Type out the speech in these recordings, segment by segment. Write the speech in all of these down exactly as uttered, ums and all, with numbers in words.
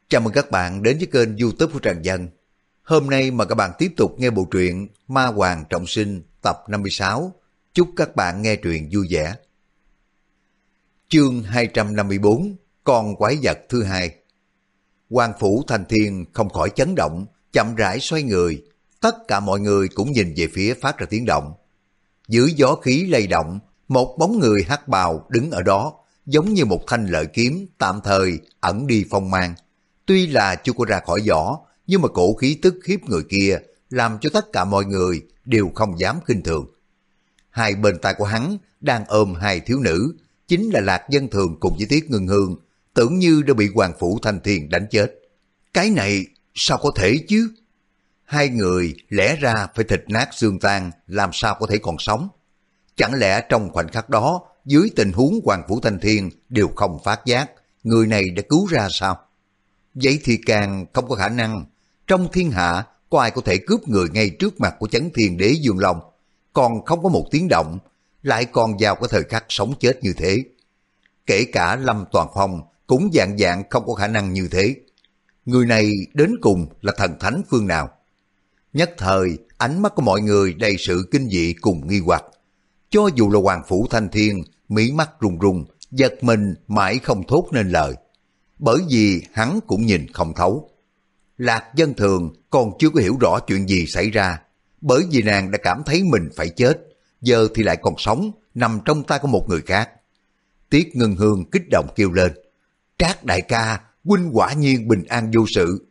Chào mừng các bạn đến với kênh YouTube của Trần Dân. Hôm nay mà các bạn tiếp tục nghe bộ truyện Ma Hoàng Trọng Sinh tập năm mươi sáu. Chúc các bạn nghe truyện vui vẻ. Chương hai trăm năm mươi bốn, con quái vật thứ hai. Hoàng Phủ Thanh Thiên không khỏi chấn động, chậm rãi xoay người. Tất cả mọi người cũng nhìn về phía phát ra tiếng động. Dưới gió khí lay động, một bóng người hắc bào đứng ở đó, giống như một thanh lợi kiếm tạm thời ẩn đi phong mang. Tuy là chưa có ra khỏi vỏ, nhưng mà cổ khí tức khiếp người kia làm cho tất cả mọi người đều không dám khinh thường. Hai bên tay của hắn đang ôm hai thiếu nữ, chính là Lạc Dân Thường cùng với Tiết Ngân Hương, tưởng như đã bị Hoàng Phủ Thanh Thiên đánh chết. Cái này sao có thể chứ? Hai người lẽ ra phải thịt nát xương tan, làm sao có thể còn sống? Chẳng lẽ trong khoảnh khắc đó, dưới tình huống Hoàng Phủ Thanh Thiên đều không phát giác, người này đã cứu ra sao? Vậy thì càng không có khả năng. Trong thiên hạ có ai có thể cướp người ngay trước mặt của Chấn Thiên Đế Dương Long, còn không có một tiếng động, lại còn vào cái thời khắc sống chết như thế. Kể cả Lâm Toàn Phong cũng dạng dạng không có khả năng như thế. Người này đến cùng là thần thánh phương nào? Nhất thời ánh mắt của mọi người đầy sự kinh dị cùng nghi hoặc. Cho dù là Hoàng Phủ Thanh Thiên, mí mắt run run, giật mình mãi không thốt nên lời. Bởi vì hắn cũng nhìn không thấu. Lạc Dân Thường còn chưa có hiểu rõ chuyện gì xảy ra, bởi vì nàng đã cảm thấy mình phải chết, giờ thì lại còn sống, nằm trong tay của một người khác. Tiết Ngân Hương kích động kêu lên, Trác đại ca, huynh quả nhiên bình an vô sự.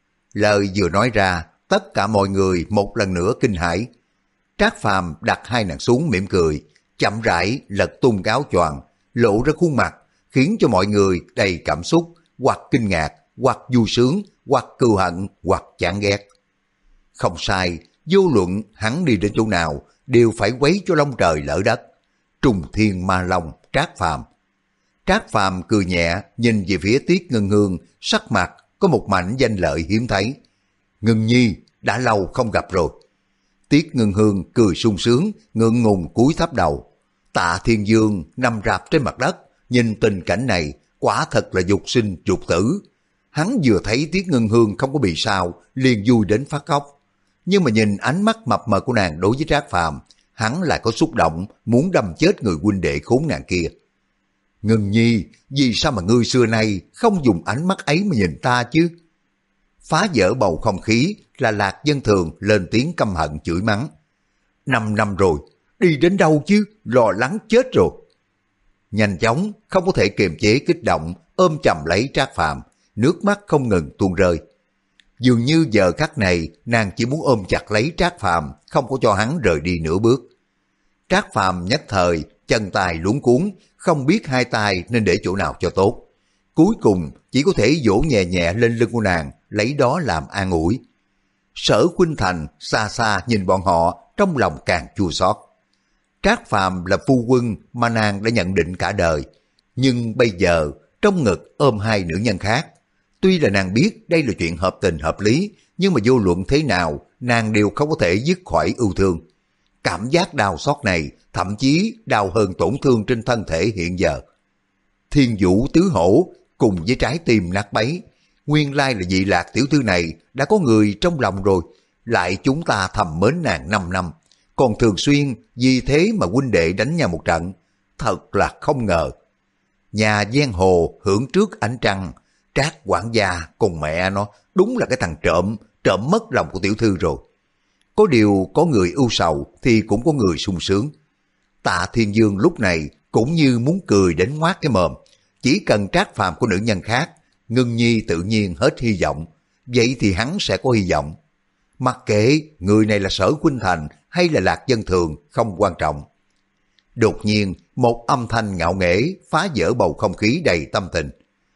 Lời vừa nói ra, tất cả mọi người một lần nữa kinh hãi. Trác Phàm đặt hai nàng xuống mỉm cười, chậm rãi lật tung áo choàng, lộ ra khuôn mặt, khiến cho mọi người đầy cảm xúc, hoặc kinh ngạc, hoặc vui sướng, hoặc cừu hận, hoặc chán ghét. Không sai, vô luận hắn đi đến chỗ nào, đều phải quấy cho long trời lỡ đất. Trùng Thiên Ma Long, Trác Phàm. Trác Phàm cười nhẹ, nhìn về phía Tiết Ngân Hương, sắc mặt có một mảnh danh lợi hiếm thấy. Ngân nhi, đã lâu không gặp rồi. Tiết Ngân Hương cười sung sướng, ngượng ngùng cúi thấp đầu. Tạ Thiên Dương nằm rạp trên mặt đất, nhìn tình cảnh này, quả thật là dục sinh dục tử. Hắn vừa thấy Tiết Ngân Hương không có bị sao, liền vui đến phát khóc. Nhưng mà nhìn ánh mắt mập mờ của nàng đối với Trác Phàm, hắn lại có xúc động, muốn đâm chết người huynh đệ khốn nạn kia. Ngân nhi, vì sao mà ngươi xưa nay không dùng ánh mắt ấy mà nhìn ta chứ? Phá vỡ bầu không khí là Lạc Dân Thường lên tiếng căm hận chửi mắng. Năm năm rồi, đi đến đâu chứ, lo lắng chết rồi. Nhanh chóng, không có thể kiềm chế kích động, ôm chầm lấy Trác Phàm, nước mắt không ngừng tuôn rơi. Dường như giờ khắc này, nàng chỉ muốn ôm chặt lấy Trác Phàm, không có cho hắn rời đi nửa bước. Trác Phàm nhất thời, chân tay luống cuống, không biết hai tay nên để chỗ nào cho tốt. Cuối cùng, chỉ có thể vỗ nhẹ nhẹ lên lưng của nàng, lấy đó làm an ủi. Sở Khuynh Thành xa xa nhìn bọn họ, trong lòng càng chua xót. Trác Phàm là phu quân mà nàng đã nhận định cả đời, nhưng bây giờ trong ngực ôm hai nữ nhân khác. Tuy là nàng biết đây là chuyện hợp tình hợp lý, nhưng mà vô luận thế nào, nàng đều không có thể dứt khỏi ưu thương. Cảm giác đau xót này thậm chí đau hơn tổn thương trên thân thể hiện giờ. Thiên Vũ Tứ Hổ cùng với trái tim nát bấy, nguyên lai là vị Lạc tiểu thư này đã có người trong lòng rồi, lại chúng ta thầm mến nàng năm năm, còn thường xuyên vì thế mà huynh đệ đánh nhau một trận, thật là không ngờ. Nhà giang hồ hưởng trước ánh trăng, Trác quản gia cùng mẹ nó đúng là cái thằng trộm, trộm mất lòng của tiểu thư rồi. Có điều có người ưu sầu thì cũng có người sung sướng. Tạ Thiên Dương lúc này cũng như muốn cười đến ngoác cái mồm, chỉ cần Trác Phàm của nữ nhân khác, Ngân nhi tự nhiên hết hy vọng, vậy thì hắn sẽ có hy vọng. Mặc kệ người này là Sở Khuynh Thành hay là Lạc Dân Thường không quan trọng. Đột nhiên một âm thanh ngạo nghễ phá vỡ bầu không khí đầy tâm tình.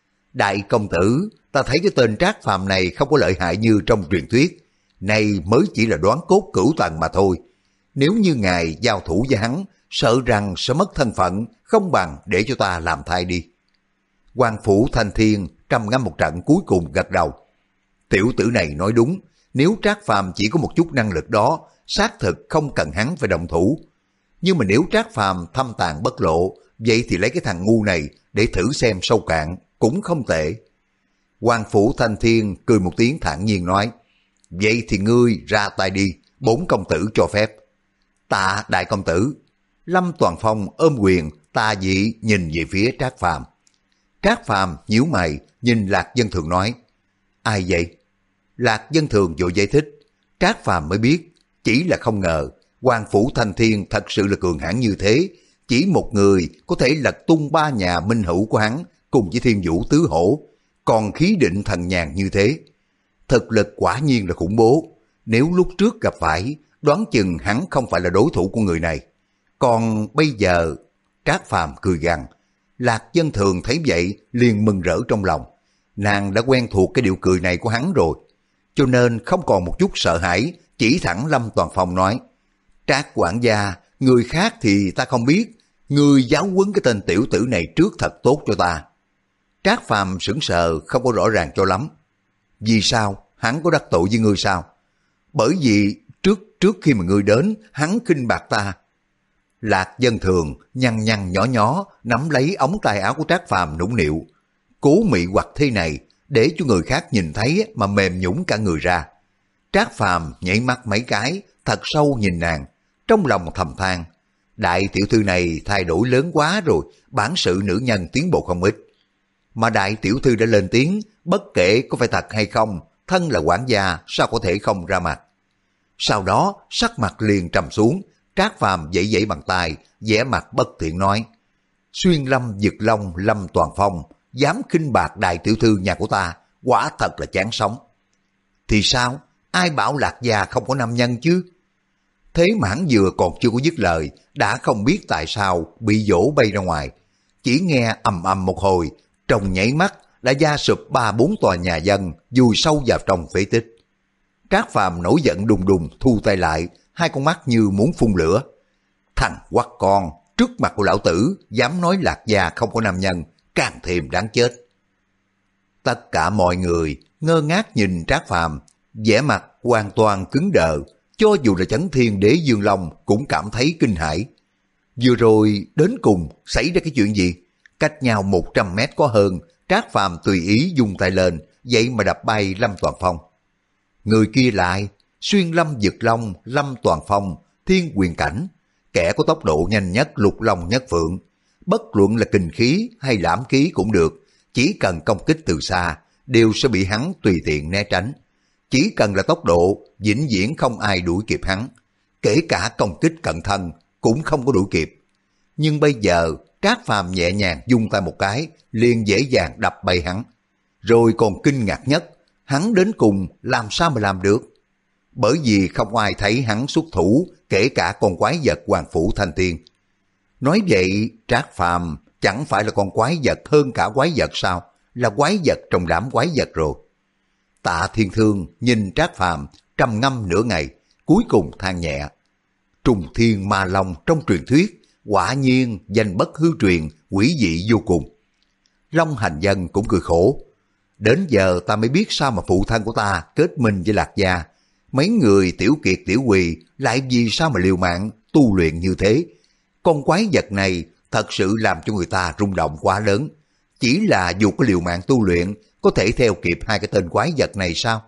Đại công tử, ta thấy cái tên Trác Phàm này không có lợi hại như trong truyền thuyết, này mới chỉ là đoán cốt cửu tầng mà thôi. Nếu như ngài giao thủ với hắn, sợ rằng sẽ mất thân phận, không bằng để cho ta làm thay đi. Hoàng Phủ Thanh Thiên trầm ngâm một trận cuối cùng gật đầu. Tiểu tử này nói đúng, nếu Trác Phàm chỉ có một chút năng lực đó, xác thực không cần hắn phải động thủ. Nhưng mà nếu Trác Phàm thâm tàn bất lộ, vậy thì lấy cái thằng ngu này để thử xem sâu cạn cũng không tệ. Hoàng Phủ Thanh Thiên cười một tiếng thản nhiên nói, vậy thì ngươi ra tay đi, bốn công tử cho phép. Tạ đại công tử. Lâm Toàn Phong ôm quyền ta dị nhìn về phía Trác Phàm. Trác Phàm nhíu mày nhìn Lạc Dân Thường nói, ai vậy? Lạc Dân Thường vội giải thích. Trác Phàm mới biết, chỉ là không ngờ Hoàng Phủ Thanh Thiên thật sự là cường hãn như thế, chỉ một người có thể lật tung ba nhà minh hữu của hắn cùng với Thiên Vũ Tứ Hổ, còn khí định thần nhàn như thế. Thực lực quả nhiên là khủng bố, nếu lúc trước gặp phải, đoán chừng hắn không phải là đối thủ của người này. Còn bây giờ, Trác Phàm cười gằn. Lạc Dân Thường thấy vậy liền mừng rỡ trong lòng. Nàng đã quen thuộc cái điệu cười này của hắn rồi, cho nên không còn một chút sợ hãi, chỉ thẳng Lâm Toàn Phong nói, Trác quản gia, người khác thì ta không biết, người giáo huấn cái tên tiểu tử này trước thật tốt cho ta. Trác Phàm sững sờ không có rõ ràng cho lắm. Vì sao? Hắn có đắc tội với ngươi sao? Bởi vì trước trước khi mà ngươi đến, hắn khinh bạc ta. Lạc Dân Thường nhăn nhăn nhỏ nhỏ nắm lấy ống tay áo của Trác Phàm nũng nịu. Cố mị hoặc thế này để cho người khác nhìn thấy mà mềm nhũn cả người ra. Trác Phàm nhảy mắt mấy cái, thật sâu nhìn nàng, trong lòng thầm than. Đại tiểu thư này thay đổi lớn quá rồi, bản sự nữ nhân tiến bộ không ít. Mà đại tiểu thư đã lên tiếng, bất kể có phải thật hay không, thân là quản gia sao có thể không ra mặt. Sau đó sắc mặt liền trầm xuống, Trác Phàm vẫy vẫy bàn tay, vẻ mặt bất thiện nói, Xuyên Lâm Dực Long Lâm Toàn Phong dám khinh bạc đại tiểu thư nhà của ta, quả thật là chán sống. Thì sao? Ai bảo Lạc gia không có nam nhân chứ? Thế mà hắn vừa còn chưa có dứt lời, đã không biết tại sao bị dỗ bay ra ngoài. Chỉ nghe ầm ầm một hồi, trong nhảy mắt đã gia sụp ba bốn tòa nhà dân, vùi sâu vào trong phế tích. Trác Phàm nổi giận đùng đùng thu tay lại, hai con mắt như muốn phun lửa. Thằng quắc con, trước mặt của lão tử, dám nói Lạc gia không có nam nhân, càng thêm đáng chết. Tất cả mọi người ngơ ngác nhìn Trác Phàm, vẻ mặt hoàn toàn cứng đờ, cho dù là Chấn Thiên Đế Dương Long cũng cảm thấy kinh hãi. Vừa rồi đến cùng xảy ra cái chuyện gì? Cách nhau một trăm mét có hơn, Trác Phàm tùy ý dùng tay lên, vậy mà đập bay Lâm Toàn Phong. Người kia lại, Xuyên Lâm Dực Long Lâm Toàn Phong, Thiên Quyền Cảnh, kẻ có tốc độ nhanh nhất lục long nhất phượng. Bất luận là kình khí hay lãm khí cũng được, chỉ cần công kích từ xa, đều sẽ bị hắn tùy tiện né tránh. Chỉ cần là tốc độ, vĩnh viễn không ai đuổi kịp hắn. Kể cả công kích cận thân, cũng không có đuổi kịp. Nhưng bây giờ, Trác Phàm nhẹ nhàng vung tay một cái, liền dễ dàng đập bay hắn. Rồi còn kinh ngạc nhất, hắn đến cùng làm sao mà làm được? Bởi vì không ai thấy hắn xuất thủ, kể cả con quái vật Hoàng Phủ Thanh Thiên. Nói vậy, Trác Phàm chẳng phải là con quái vật hơn cả quái vật sao? Là quái vật trong đám quái vật rồi. Tạ Thiên Thương nhìn Trác Phàm trầm ngâm nửa ngày, cuối cùng than nhẹ. Trùng Thiên Ma Long trong truyền thuyết, quả nhiên danh bất hư truyền, quỷ dị vô cùng. Long Hành Dân cũng cười khổ. Đến giờ ta mới biết sao mà phụ thân của ta kết minh với Lạc gia. Mấy người tiểu kiệt tiểu quỳ lại vì sao mà liều mạng tu luyện như thế. Con quái vật này thật sự làm cho người ta rung động quá lớn. Chỉ là dù có liều mạng tu luyện, có thể theo kịp hai cái tên quái vật này sao?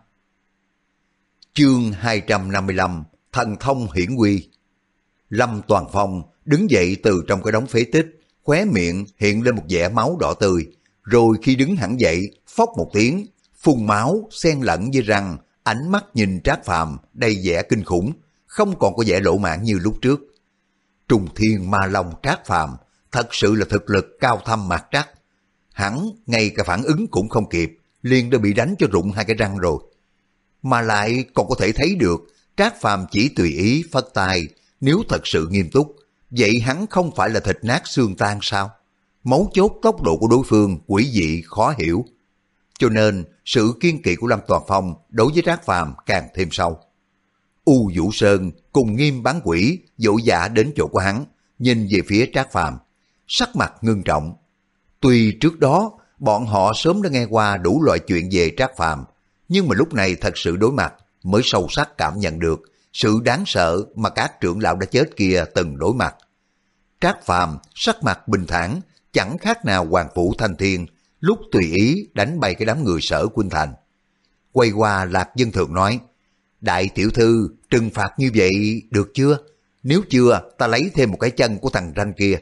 Chương hai trăm năm mươi lăm, Thần Thông Hiển Quy. Lâm Toàn Phong đứng dậy từ trong cái đống phế tích, khóe miệng hiện lên một vẻ máu đỏ tươi, rồi khi đứng hẳn dậy, phốc một tiếng, phun máu xen lẫn với răng, ánh mắt nhìn Trác Phàm đầy vẻ kinh khủng, không còn có vẻ lỗ mãn như lúc trước. Trùng Thiên Ma Long Trác Phàm thật sự là thực lực cao thâm mạt trắc. Hắn ngay cả phản ứng cũng không kịp, liền đã bị đánh cho rụng hai cái răng rồi. Mà lại còn có thể thấy được Trác Phàm chỉ tùy ý phất tay, nếu thật sự nghiêm túc, vậy hắn không phải là thịt nát xương tan sao? Mấu chốt tốc độ của đối phương quỷ dị khó hiểu. Cho nên sự kiên kỵ của Lâm Toàn Phong đối với Trác Phàm càng thêm sâu. U Vũ Sơn cùng Nghiêm Bán Quỷ dỗ dạ đến chỗ của hắn, nhìn về phía Trác Phàm, sắc mặt ngưng trọng. Tuy trước đó bọn họ sớm đã nghe qua đủ loại chuyện về Trác Phàm, nhưng mà lúc này thật sự đối mặt mới sâu sắc cảm nhận được sự đáng sợ mà các trưởng lão đã chết kia từng đối mặt. Trác Phàm sắc mặt bình thản, chẳng khác nào Hoàng Phủ Thanh Thiên, lúc tùy ý đánh bay cái đám người Sở Khuynh Thành. Quay qua Lạc Dân Thường nói, đại tiểu thư trừng phạt như vậy được chưa? Nếu chưa, ta lấy thêm một cái chân của thằng ranh kia.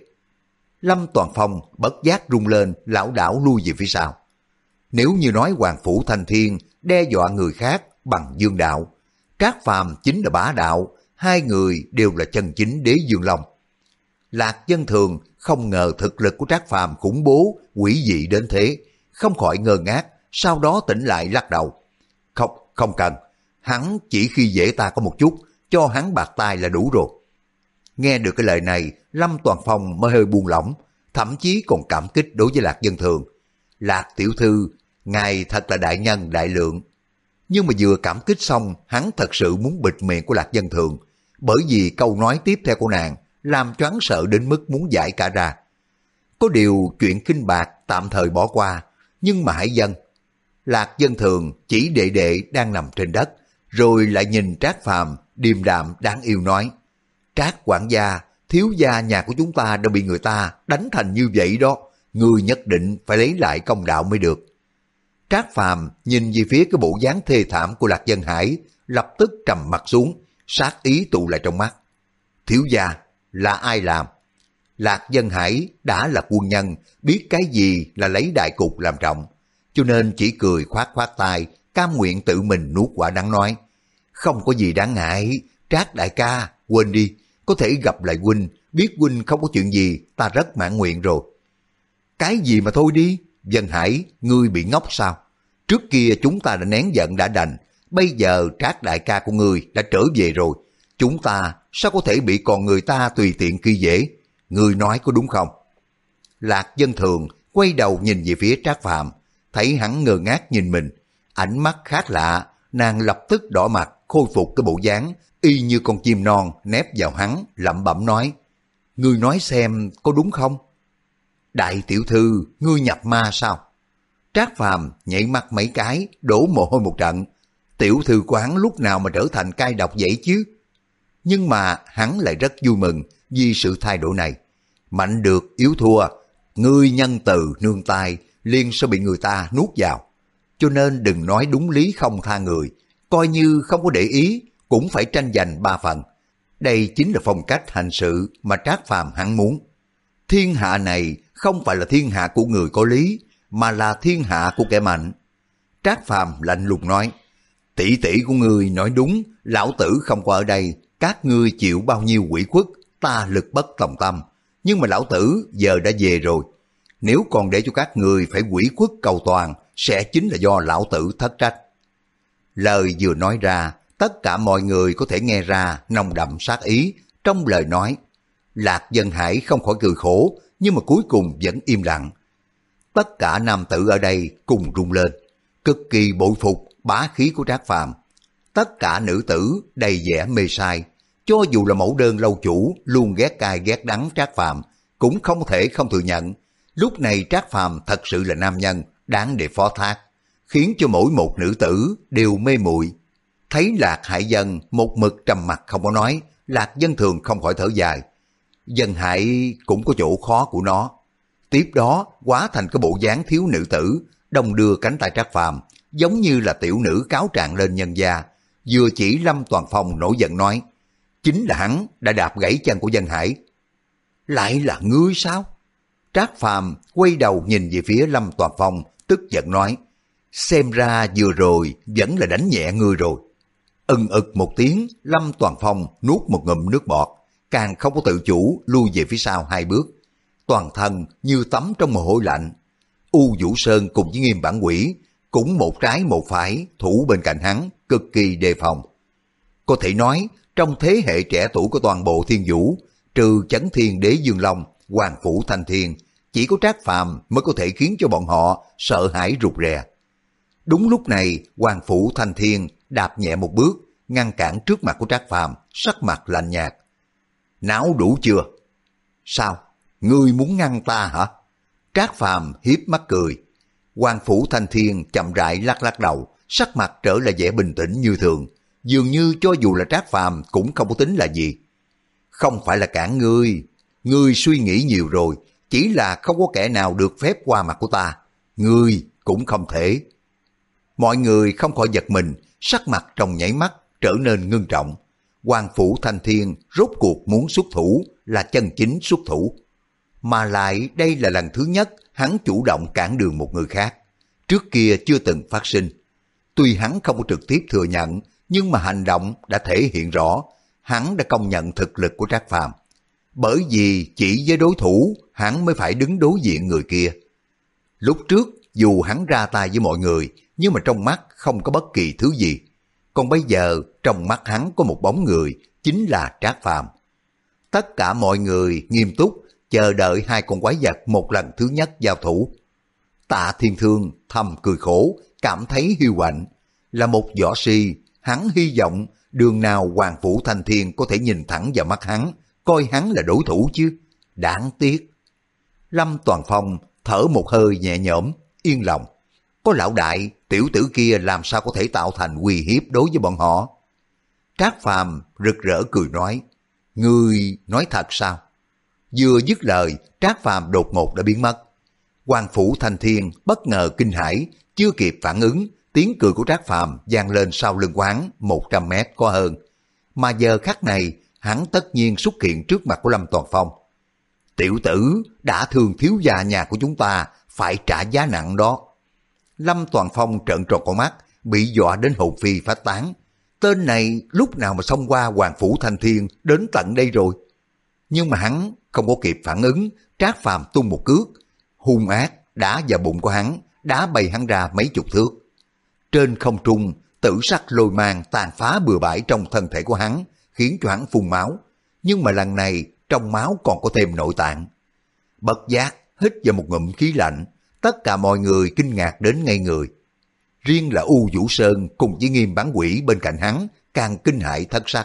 Lâm Toàn Phong bất giác rung lên, lảo đảo lui về phía sau. Nếu như nói Hoàng Phủ Thanh Thiên đe dọa người khác bằng dương đạo, Trác Phàm chính là bá đạo, hai người đều là chân chính đế dương long. Lạc Dân Thường không ngờ thực lực của Trác Phàm khủng bố, quỷ dị đến thế, không khỏi ngơ ngác, sau đó tỉnh lại lắc đầu. Không, không cần, hắn chỉ khi dễ ta có một chút, cho hắn bạc tai là đủ rồi. Nghe được cái lời này, Lâm Toàn Phong mới hơi buông lỏng, thậm chí còn cảm kích đối với Lạc Dân Thường. Lạc tiểu thư, ngài thật là đại nhân đại lượng. Nhưng mà vừa cảm kích xong, hắn thật sự muốn bịt miệng của Lạc Dân Thường, bởi vì câu nói tiếp theo của nàng làm choáng sợ đến mức muốn giải cả ra. Có điều chuyện kinh bạc tạm thời bỏ qua, nhưng mà Hải Dân. Lạc Dân Thường chỉ đệ đệ đang nằm trên đất, rồi lại nhìn Trác Phàm điềm đạm đáng yêu nói, Trác quản gia, thiếu gia nhà của chúng ta đã bị người ta đánh thành như vậy đó, ngươi nhất định phải lấy lại công đạo mới được. Trác Phàm nhìn về phía cái bộ dáng thê thảm của Lạc Dân Hải, lập tức trầm mặt xuống, sát ý tụ lại trong mắt. Thiếu gia, là ai làm? Lạc Dân Hải đã là quân nhân, biết cái gì là lấy đại cục làm trọng, cho nên chỉ cười khoát khoát tay, cam nguyện tự mình nuốt quả đắng nói, không có gì đáng ngại, Trác đại ca, quên đi, có thể gặp lại huynh, biết huynh không có chuyện gì, ta rất mãn nguyện rồi. Cái gì mà thôi đi, Dân Hải, ngươi bị ngốc sao? Trước kia chúng ta đã nén giận đã đành, bây giờ Trác đại ca của ngươi đã trở về rồi, chúng ta sao có thể bị còn người ta tùy tiện khi dễ? Ngươi nói có đúng không? Lạc Dân Thường quay đầu nhìn về phía Trác Phàm, thấy hắn ngơ ngác nhìn mình, ánh mắt khác lạ, nàng lập tức đỏ mặt, khôi phục cái bộ dáng y như con chim non nép vào hắn, lẩm bẩm nói, ngươi nói xem có đúng không? Đại tiểu thư, ngươi nhập ma sao? Trác Phàm nhảy mắt mấy cái, đổ mồ hôi một trận, tiểu thư quán lúc nào mà trở thành cai độc vậy chứ? Nhưng mà hắn lại rất vui mừng vì sự thay đổi này. Mạnh được yếu thua, ngươi nhân từ nương tay liền sẽ bị người ta nuốt vào. Cho nên đừng nói đúng lý không tha người, coi như không có để ý cũng phải tranh giành ba phần. Đây chính là phong cách hành sự mà Trác Phàm hắn muốn. Thiên hạ này không phải là thiên hạ của người có lý, mà là thiên hạ của kẻ mạnh. Trác Phàm lạnh lùng nói, tỷ tỷ của ngươi nói đúng, lão tử không có ở đây, các ngươi chịu bao nhiêu quỷ khuất, ta lực bất tòng tâm. Nhưng mà lão tử giờ đã về rồi, nếu còn để cho các ngươi phải quỷ khuất cầu toàn, sẽ chính là do lão tử thất trách. Lời vừa nói ra, tất cả mọi người có thể nghe ra nồng đậm sát ý trong lời nói. Lạc Dân Hải không khỏi cười khổ, nhưng mà cuối cùng vẫn im lặng. Tất cả nam tử ở đây cùng rung lên, cực kỳ bội phục bá khí của Trác Phàm. Tất cả nữ tử đầy vẻ mê sai, cho dù là mẫu đơn lâu chủ luôn ghét cay ghét đắng Trác Phàm, cũng không thể không thừa nhận, lúc này Trác Phàm thật sự là nam nhân đáng để phó thác, khiến cho mỗi một nữ tử đều mê muội. Thấy Lạc Hải Dân một mực trầm mặt không có nói, Lạc Dân Thường không khỏi thở dài. Dân Hải cũng có chỗ khó của nó. Tiếp đó hóa thành cái bộ dáng thiếu nữ tử, đồng đưa cánh tay Trác Phàm, giống như là tiểu nữ cáo trạng lên nhân gia, vừa chỉ Lâm Toàn Phong nổi giận nói, chính là hắn đã đạp gãy chân của Dân Hải. Lại là ngươi sao? Trác Phàm quay đầu nhìn về phía Lâm Toàn Phong, tức giận nói, xem ra vừa rồi vẫn là đánh nhẹ ngươi rồi. Ưng ực một tiếng, Lâm Toàn Phong nuốt một ngụm nước bọt, càng không có tự chủ lui về phía sau hai bước, toàn thân như tắm trong mồ hôi lạnh. U Vũ Sơn cùng với Nghiêm Bản Quỷ cũng một trái một phải thủ bên cạnh hắn, cực kỳ đề phòng. Có thể nói trong thế hệ trẻ tuổi của toàn bộ Thiên Vũ, trừ Chấn Thiên Đế Dương Long, Hoàng Phủ Thanh Thiên, chỉ có Trác Phàm mới có thể khiến cho bọn họ sợ hãi rụt rè. Đúng lúc này, Hoàng Phủ Thanh Thiên đạp nhẹ một bước, ngăn cản trước mặt của Trác Phàm, sắc mặt lạnh nhạt. Náo đủ chưa? Sao? Ngươi muốn ngăn ta hả? Trác Phàm hiếp mắt cười. Hoàng Phủ Thanh Thiên chậm rãi lắc lắc đầu, sắc mặt trở lại vẻ bình tĩnh như thường, dường như cho dù là Trác Phàm cũng không có tính là gì. Không phải là cản ngươi, ngươi suy nghĩ nhiều rồi, chỉ là không có kẻ nào được phép qua mặt của ta. Ngươi cũng không thể. Mọi người không khỏi giật mình, sắc mặt trong nháy mắt trở nên ngưng trọng. Hoàng Phủ Thanh Thiên rốt cuộc muốn xuất thủ là chân chính xuất thủ. Mà lại đây là lần thứ nhất hắn chủ động cản đường một người khác. Trước kia chưa từng phát sinh. Tuy hắn không có trực tiếp thừa nhận, nhưng mà hành động đã thể hiện rõ, hắn đã công nhận thực lực của Trác Phàm. Bởi vì chỉ với đối thủ, hắn mới phải đứng đối diện người kia. Lúc trước, dù hắn ra tay với mọi người, nhưng mà trong mắt không có bất kỳ thứ gì. Còn bây giờ, trong mắt hắn có một bóng người, chính là Trác Phàm. Tất cả mọi người nghiêm túc, chờ đợi hai con quái vật một lần thứ nhất giao thủ. Tạ Thiên Thương thầm cười khổ, cảm thấy hiu quạnh. Là một võ si, hắn hy vọng đường nào Hoàng Phủ Thanh Thiên có thể nhìn thẳng vào mắt hắn, coi hắn là đối thủ chứ. Đáng tiếc. Lâm Toàn Phong thở một hơi nhẹ nhõm, yên lòng. Có lão đại, tiểu tử kia làm sao có thể tạo thành uy hiếp đối với bọn họ. Trác Phàm rực rỡ cười nói, ngươi nói thật sao? Vừa dứt lời, Trác Phàm đột ngột đã biến mất. Hoàng Phủ Thanh Thiên bất ngờ kinh hãi, chưa kịp phản ứng, tiếng cười của Trác Phàm vang lên sau lưng quán một trăm mét có hơn. Mà giờ khắc này, hắn tất nhiên xuất hiện trước mặt của Lâm Toàn Phong. Tiểu tử đã thương thiếu gia nhà của chúng ta, phải trả giá nặng đó. Lâm Toàn Phong trợn tròn con mắt, bị dọa đến hồn phi phách tán. Tên này lúc nào mà xông qua Hoàng Phủ Thanh Thiên đến tận đây rồi. Nhưng mà hắn không có kịp phản ứng, Trác Phàm tung một cước, hung ác đá vào bụng của hắn, đá bay hắn ra mấy chục thước. Trên không trung, tử sắc lôi mang tàn phá bừa bãi trong thân thể của hắn, khiến cho hắn phun máu. Nhưng mà lần này trong máu còn có thêm nội tạng. Bất giác hít vào một ngụm khí lạnh, tất cả mọi người kinh ngạc đến ngây người. Riêng là U Vũ Sơn cùng với Nghiêm Bán Quỷ bên cạnh hắn càng kinh hãi thất sắc.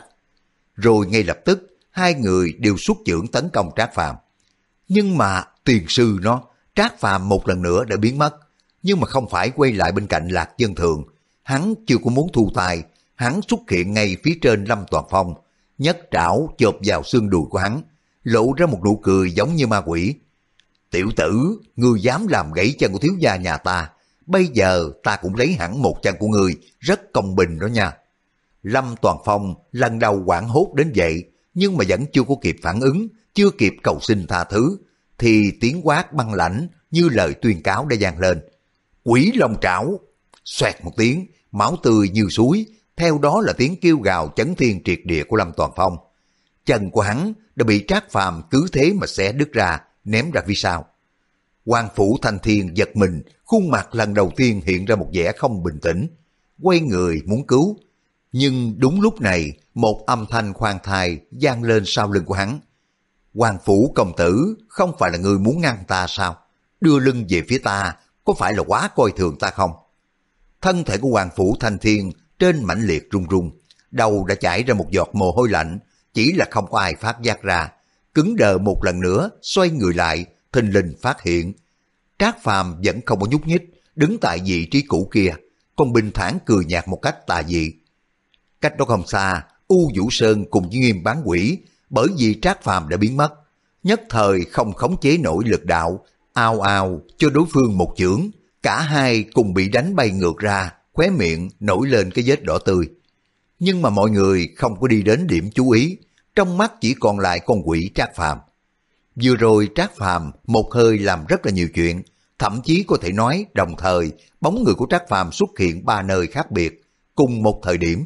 Rồi ngay lập tức hai người đều xuất chưởng tấn công Trác Phàm. Nhưng mà tiền sư nó, Trác Phàm một lần nữa đã biến mất, nhưng mà không phải quay lại bên cạnh Lạc Dân Thường. Hắn chưa có muốn thu tài, hắn xuất hiện ngay phía trên Lâm Toàn Phong, nhất trảo chộp vào xương đùi của hắn, lộ ra một nụ cười giống như ma quỷ. Tiểu tử, ngươi dám làm gãy chân của thiếu gia nhà ta, bây giờ ta cũng lấy hẳn một chân của ngươi, rất công bình đó nha. Lâm Toàn Phong lần đầu hoảng hốt đến vậy, nhưng mà vẫn chưa có kịp phản ứng, chưa kịp cầu xin tha thứ, thì tiếng quát băng lãnh như lời tuyên cáo đã vang lên. Quỷ Long Trảo! Xoẹt một tiếng, máu tươi như suối, theo đó là tiếng kêu gào chấn thiên triệt địa của Lâm Toàn Phong. Chân của hắn đã bị Trác Phàm cứ thế mà xé đứt ra, ném ra phía sau. Hoàng Phủ Thanh Thiên giật mình, khuôn mặt lần đầu tiên hiện ra một vẻ không bình tĩnh, quay người muốn cứu. Nhưng đúng lúc này, một âm thanh khoan thai vang lên sau lưng của hắn. Hoàng Phủ công tử, không phải là người muốn ngăn ta sao? Đưa lưng về phía ta, có phải là quá coi thường ta không? Thân thể của Hoàng Phủ Thanh Thiên trên mãnh liệt run run, đầu đã chảy ra một giọt mồ hôi lạnh, chỉ là không có ai phát giác ra. Cứng đờ một lần nữa, xoay người lại, thình lình phát hiện Trác Phàm vẫn không có nhúc nhích, đứng tại vị trí cũ kia, còn bình thản cười nhạt một cách tà dị. Cách đó không xa, U Vũ Sơn cùng với Nghiêm Bán Quỷ, bởi vì Trác Phàm đã biến mất, nhất thời không khống chế nổi lực đạo, ao ao cho đối phương một chưởng, cả hai cùng bị đánh bay ngược ra, khóe miệng nổi lên cái vết đỏ tươi. Nhưng mà mọi người không có đi đến điểm chú ý, trong mắt chỉ còn lại con quỷ Trác Phàm. Vừa rồi Trác Phàm một hơi làm rất là nhiều chuyện, thậm chí có thể nói đồng thời bóng người của Trác Phàm xuất hiện ba nơi khác biệt, cùng một thời điểm.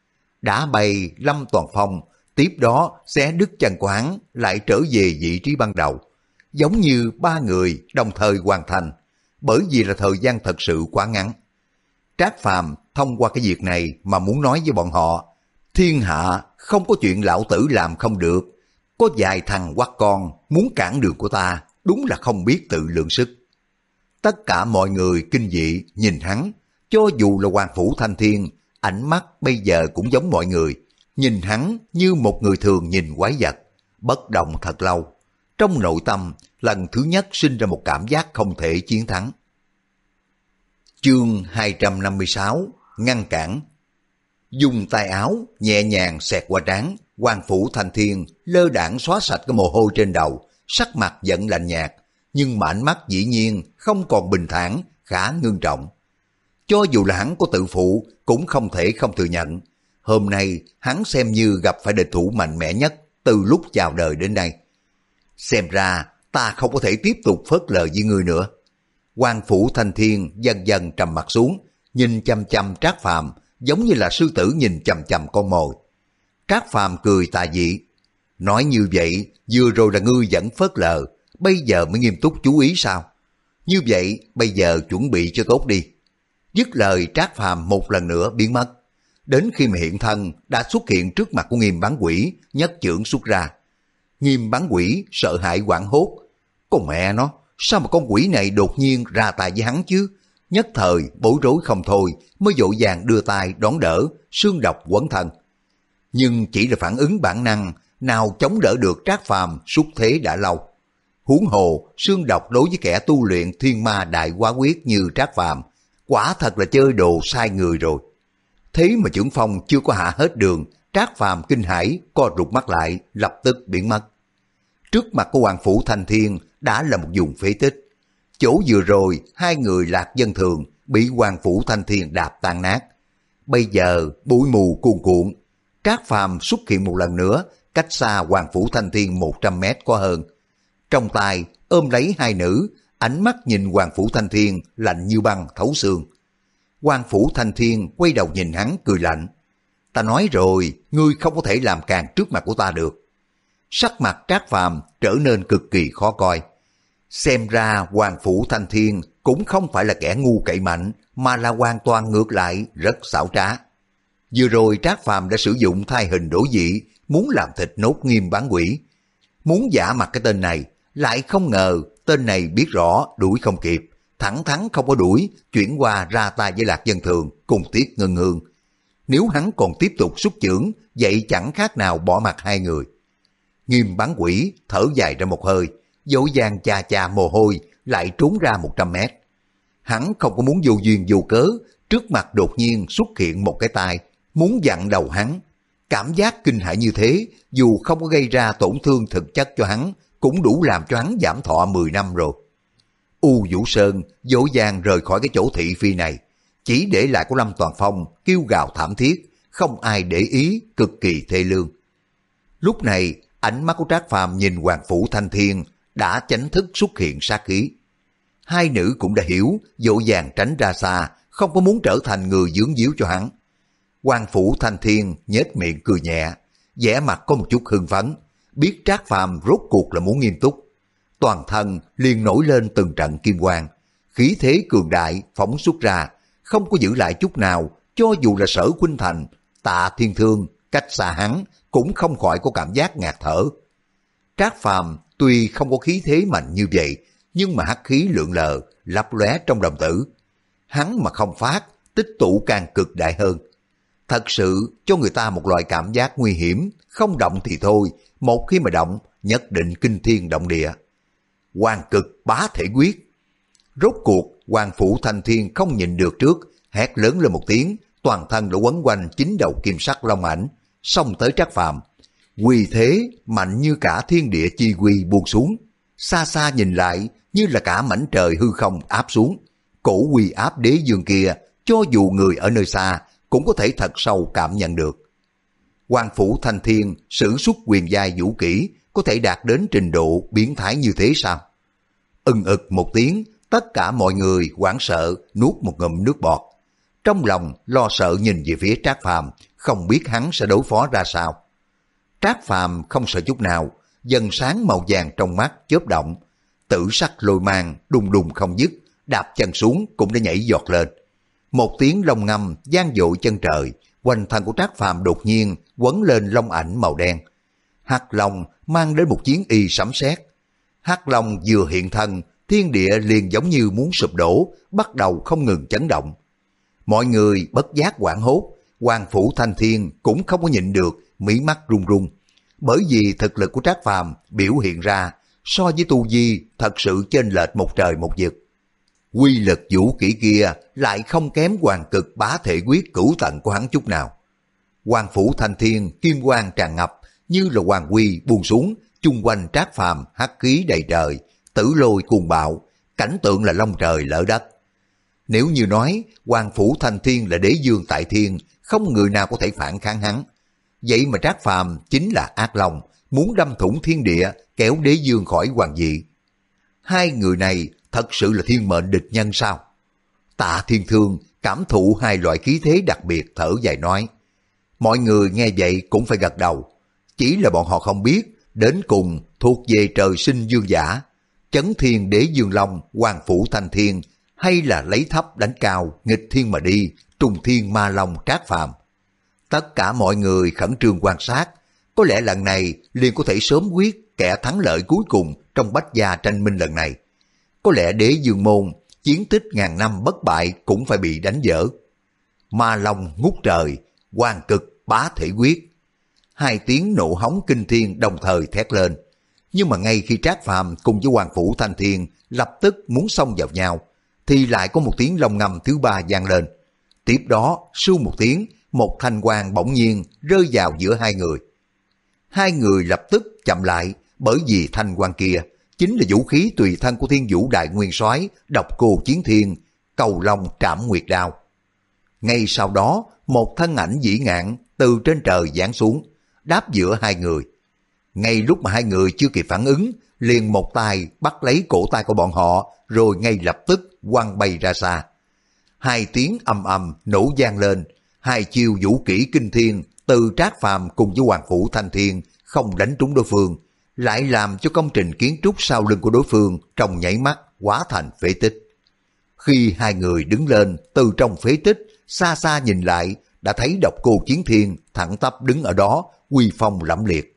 Đã bay Lâm Toàn Phong, tiếp đó xé đứt chân của hắn lại trở về vị trí ban đầu, giống như ba người đồng thời hoàn thành, bởi vì là thời gian thật sự quá ngắn. Trác Phàm thông qua cái việc này mà muốn nói với bọn họ, thiên hạ không có chuyện lão tử làm không được, có vài thằng quắt con muốn cản đường của ta, đúng là không biết tự lượng sức. Tất cả mọi người kinh dị nhìn hắn, cho dù là Hoàng Phủ Thanh Thiên, ánh mắt bây giờ cũng giống mọi người, nhìn hắn như một người thường nhìn quái vật, bất động thật lâu. Trong nội tâm, lần thứ nhất sinh ra một cảm giác không thể chiến thắng. Chương hai trăm năm mươi sáu, ngăn cản. Dùng tay áo nhẹ nhàng xẹt qua trán, Hoàng Phủ Thanh Thiên lơ đãng xóa sạch cái mồ hôi trên đầu, sắc mặt vẫn lạnh nhạt, nhưng mà ánh mắt dĩ nhiên không còn bình thản, khá ngưng trọng. Cho dù là hắn có tự phụ cũng không thể không thừa nhận. Hôm nay hắn xem như gặp phải địch thủ mạnh mẽ nhất từ lúc chào đời đến nay. Xem ra ta không có thể tiếp tục phớt lờ với ngươi nữa. Quan Phủ Thanh Thiên dần dần trầm mặt xuống, nhìn chăm chăm Trác Phàm giống như là sư tử nhìn chăm chăm con mồi. Trác Phàm cười tà dị. Nói như vậy, vừa rồi là ngươi vẫn phớt lờ, bây giờ mới nghiêm túc chú ý sao? Như vậy, bây giờ chuẩn bị cho tốt đi. Dứt lời Trác Phàm một lần nữa biến mất. Đến khi mà hiện thân đã xuất hiện trước mặt của Nghiêm Bán Quỷ, nhất chưởng xuất ra. Nghiêm Bán Quỷ sợ hãi hoảng hốt. Con mẹ nó, sao mà con quỷ này đột nhiên ra tay với hắn chứ? Nhất thời bối rối không thôi, mới vội vàng đưa tay đón đỡ, xương độc quấn thân. Nhưng chỉ là phản ứng bản năng, nào chống đỡ được Trác Phàm xuất thế đã lâu. Huống hồ, xương độc đối với kẻ tu luyện thiên ma đại hóa quyết như Trác Phàm, quả thật là chơi đồ sai người rồi. Thế mà chưởng phong chưa có hạ hết đường, Trác Phàm kinh hãi co rụt mắt lại, lập tức biến mất. Trước mặt của Hoàng Phủ Thanh Thiên đã là một vùng phế tích. Chỗ vừa rồi hai người lạc dân thường bị Hoàng Phủ Thanh Thiên đạp tan nát. Bây giờ bụi mù cuồn cuộn, Trác Phàm xuất hiện một lần nữa, cách xa Hoàng Phủ Thanh Thiên một trăm mét có hơn. Trong tay ôm lấy hai nữ, ánh mắt nhìn Hoàng Phủ Thanh Thiên lạnh như băng thấu xương. Hoàng Phủ Thanh Thiên quay đầu nhìn hắn cười lạnh. Ta nói rồi, ngươi không có thể làm càng trước mặt của ta được. Sắc mặt Trác Phàm trở nên cực kỳ khó coi. Xem ra Hoàng Phủ Thanh Thiên cũng không phải là kẻ ngu cậy mạnh, mà là hoàn toàn ngược lại, rất xảo trá. Vừa rồi Trác Phàm đã sử dụng thai hình đổi dị, muốn làm thịt nốt Nghiêm Bán Quỷ. Muốn giả mặt cái tên này, lại không ngờ tên này biết rõ đuổi không kịp, thẳng thắn không có đuổi, chuyển qua ra tay với Lạc Dân Thường cùng Tiết Ngân Hương. Nếu hắn còn tiếp tục xuất chưởng, vậy chẳng khác nào bỏ mặt hai người. Nghiêm Bán Quỷ thở dài ra một hơi, dỗ dàng chà chà mồ hôi, lại trốn ra một trăm mét. Hắn không có muốn vô duyên vô cớ, trước mặt đột nhiên xuất hiện một cái tay, muốn dặn đầu hắn. Cảm giác kinh hãi như thế, dù không có gây ra tổn thương thực chất cho hắn, cũng đủ làm cho hắn giảm thọ mười năm rồi. U Vũ Sơn dỗ dàng rời khỏi cái chỗ thị phi này, chỉ để lại của Lâm Toàn Phong kêu gào thảm thiết, không ai để ý, cực kỳ thê lương. Lúc này, ánh mắt của Trác Phàm nhìn Hoàng Phủ Thanh Thiên đã chánh thức xuất hiện sát khí. Hai nữ cũng đã hiểu, dỗ dàng tránh ra xa, không có muốn trở thành người dướng díu cho hắn. Hoàng Phủ Thanh Thiên nhếch miệng cười nhẹ, vẻ mặt có một chút hưng phấn, biết Trác Phàm rốt cuộc là muốn nghiêm túc. Toàn thân liền nổi lên từng trận kim quang, khí thế cường đại phóng xuất ra, không có giữ lại chút nào, cho dù là Sở Khuynh Thành, Tạ Thiên Thương cách xa hắn cũng không khỏi có cảm giác ngạt thở. Trác Phàm tuy không có khí thế mạnh như vậy, nhưng mà hắc khí lượn lờ, lấp lóe trong đồng tử. Hắn mà không phát, tích tụ càng cực đại hơn. Thật sự cho người ta một loại cảm giác nguy hiểm, không động thì thôi, một khi mà động, nhất định kinh thiên động địa. Hoàng cực bá thể quyết. Rốt cuộc, Hoàng Phủ Thanh Thiên không nhìn được trước, hét lớn lên một tiếng, toàn thân đã quấn quanh chín đầu kim sắc long ảnh, xông tới Trác Phàm. Uy thế mạnh như cả thiên địa chi quy buông xuống, xa xa nhìn lại như là cả mảnh trời hư không áp xuống. Cổ uy áp đế dương kia, cho dù người ở nơi xa cũng có thể thật sâu cảm nhận được. Hoàng Phủ Thanh Thiên sử xuất quyền giai vũ kỹ có thể đạt đến trình độ biến thái như thế sao? Ưng ực một tiếng, tất cả mọi người hoảng sợ nuốt một ngụm nước bọt. Trong lòng lo sợ nhìn về phía Trác Phàm, không biết hắn sẽ đối phó ra sao. Trác Phàm không sợ chút nào, dần sáng màu vàng trong mắt chớp động, tử sắc lôi mang đùng đùng không dứt, đạp chân xuống cũng đã nhảy giọt lên. Một tiếng long ngâm vang dội chân trời, quanh thân của Trác Phàm đột nhiên quấn lên long ảnh màu đen. Hắc Long mang đến một chiến y sấm sét. Hắc Long vừa hiện thân, thiên địa liền giống như muốn sụp đổ, bắt đầu không ngừng chấn động. Mọi người bất giác hoảng hốt, Hoàng Phủ Thanh Thiên cũng không có nhịn được, mí mắt run run. Bởi vì thực lực của Trác Phàm biểu hiện ra so với tu vi thật sự chênh lệch một trời một vực. Quy lực vũ kỹ kia lại không kém Hoàng cực bá thể quyết cửu tận của hắn chút nào. Hoàng Phủ Thanh Thiên kim quang tràn ngập, như là hoàng quy buông xuống, chung quanh Trác Phàm hắc khí đầy trời, tử lôi cuồng bạo, cảnh tượng là long trời lở đất. Nếu như nói Hoàng Phủ Thanh Thiên là đế dương tại thiên, không người nào có thể phản kháng hắn. Vậy mà Trác Phàm chính là ác long, muốn đâm thủng thiên địa, kéo đế dương khỏi hoàng vị. Hai người này thật sự là thiên mệnh địch nhân sao? Tạ Thiên Thương cảm thụ hai loại khí thế đặc biệt, thở dài nói. Mọi người nghe vậy cũng phải gật đầu. Chỉ là bọn họ không biết, đến cùng thuộc về trời sinh dương giả, chấn thiên đế dương long, Hoàng Phủ Thanh Thiên, hay là lấy thấp đánh cao, nghịch thiên mà đi, trùng thiên ma long Trác Phàm. Tất cả mọi người khẩn trương quan sát, có lẽ lần này liền có thể sớm quyết kẻ thắng lợi cuối cùng trong bách gia tranh minh lần này. Có lẽ đế dương môn, chiến tích ngàn năm bất bại cũng phải bị đánh vỡ. Ma long ngút trời, hoàng cực bá thể quyết. Hai tiếng nộ hống kinh thiên đồng thời thét lên. Nhưng mà ngay khi Trác Phàm cùng với Hoàng Phủ Thanh Thiên lập tức muốn xông vào nhau, thì lại có một tiếng long ngâm thứ ba vang lên. Tiếp đó, sưu một tiếng, một thanh quang bỗng nhiên rơi vào giữa hai người. Hai người lập tức chậm lại, bởi vì thanh quang kia chính là vũ khí tùy thân của Thiên Vũ Đại Nguyên Soái Độc Cô Chiến Thiên, Cầu Long Trảm Nguyệt Đao. Ngay sau đó, một thân ảnh vĩ ngạn từ trên trời giáng xuống, đáp giữa hai người. Ngay lúc mà hai người chưa kịp phản ứng, liền một tay bắt lấy cổ tay của bọn họ, rồi ngay lập tức quăng bay ra xa. Hai tiếng ầm ầm nổ vang lên, hai chiêu vũ kỹ kinh thiên từ Trác Phàm cùng với Hoàng Phủ Thanh Thiên không đánh trúng đối phương, lại làm cho công trình kiến trúc sau lưng của đối phương trong nháy mắt hóa thành phế tích. Khi hai người đứng lên từ trong phế tích, xa xa nhìn lại, đã thấy Độc Cô Chiến Thiên thẳng tắp đứng ở đó, uy phong lẫm liệt.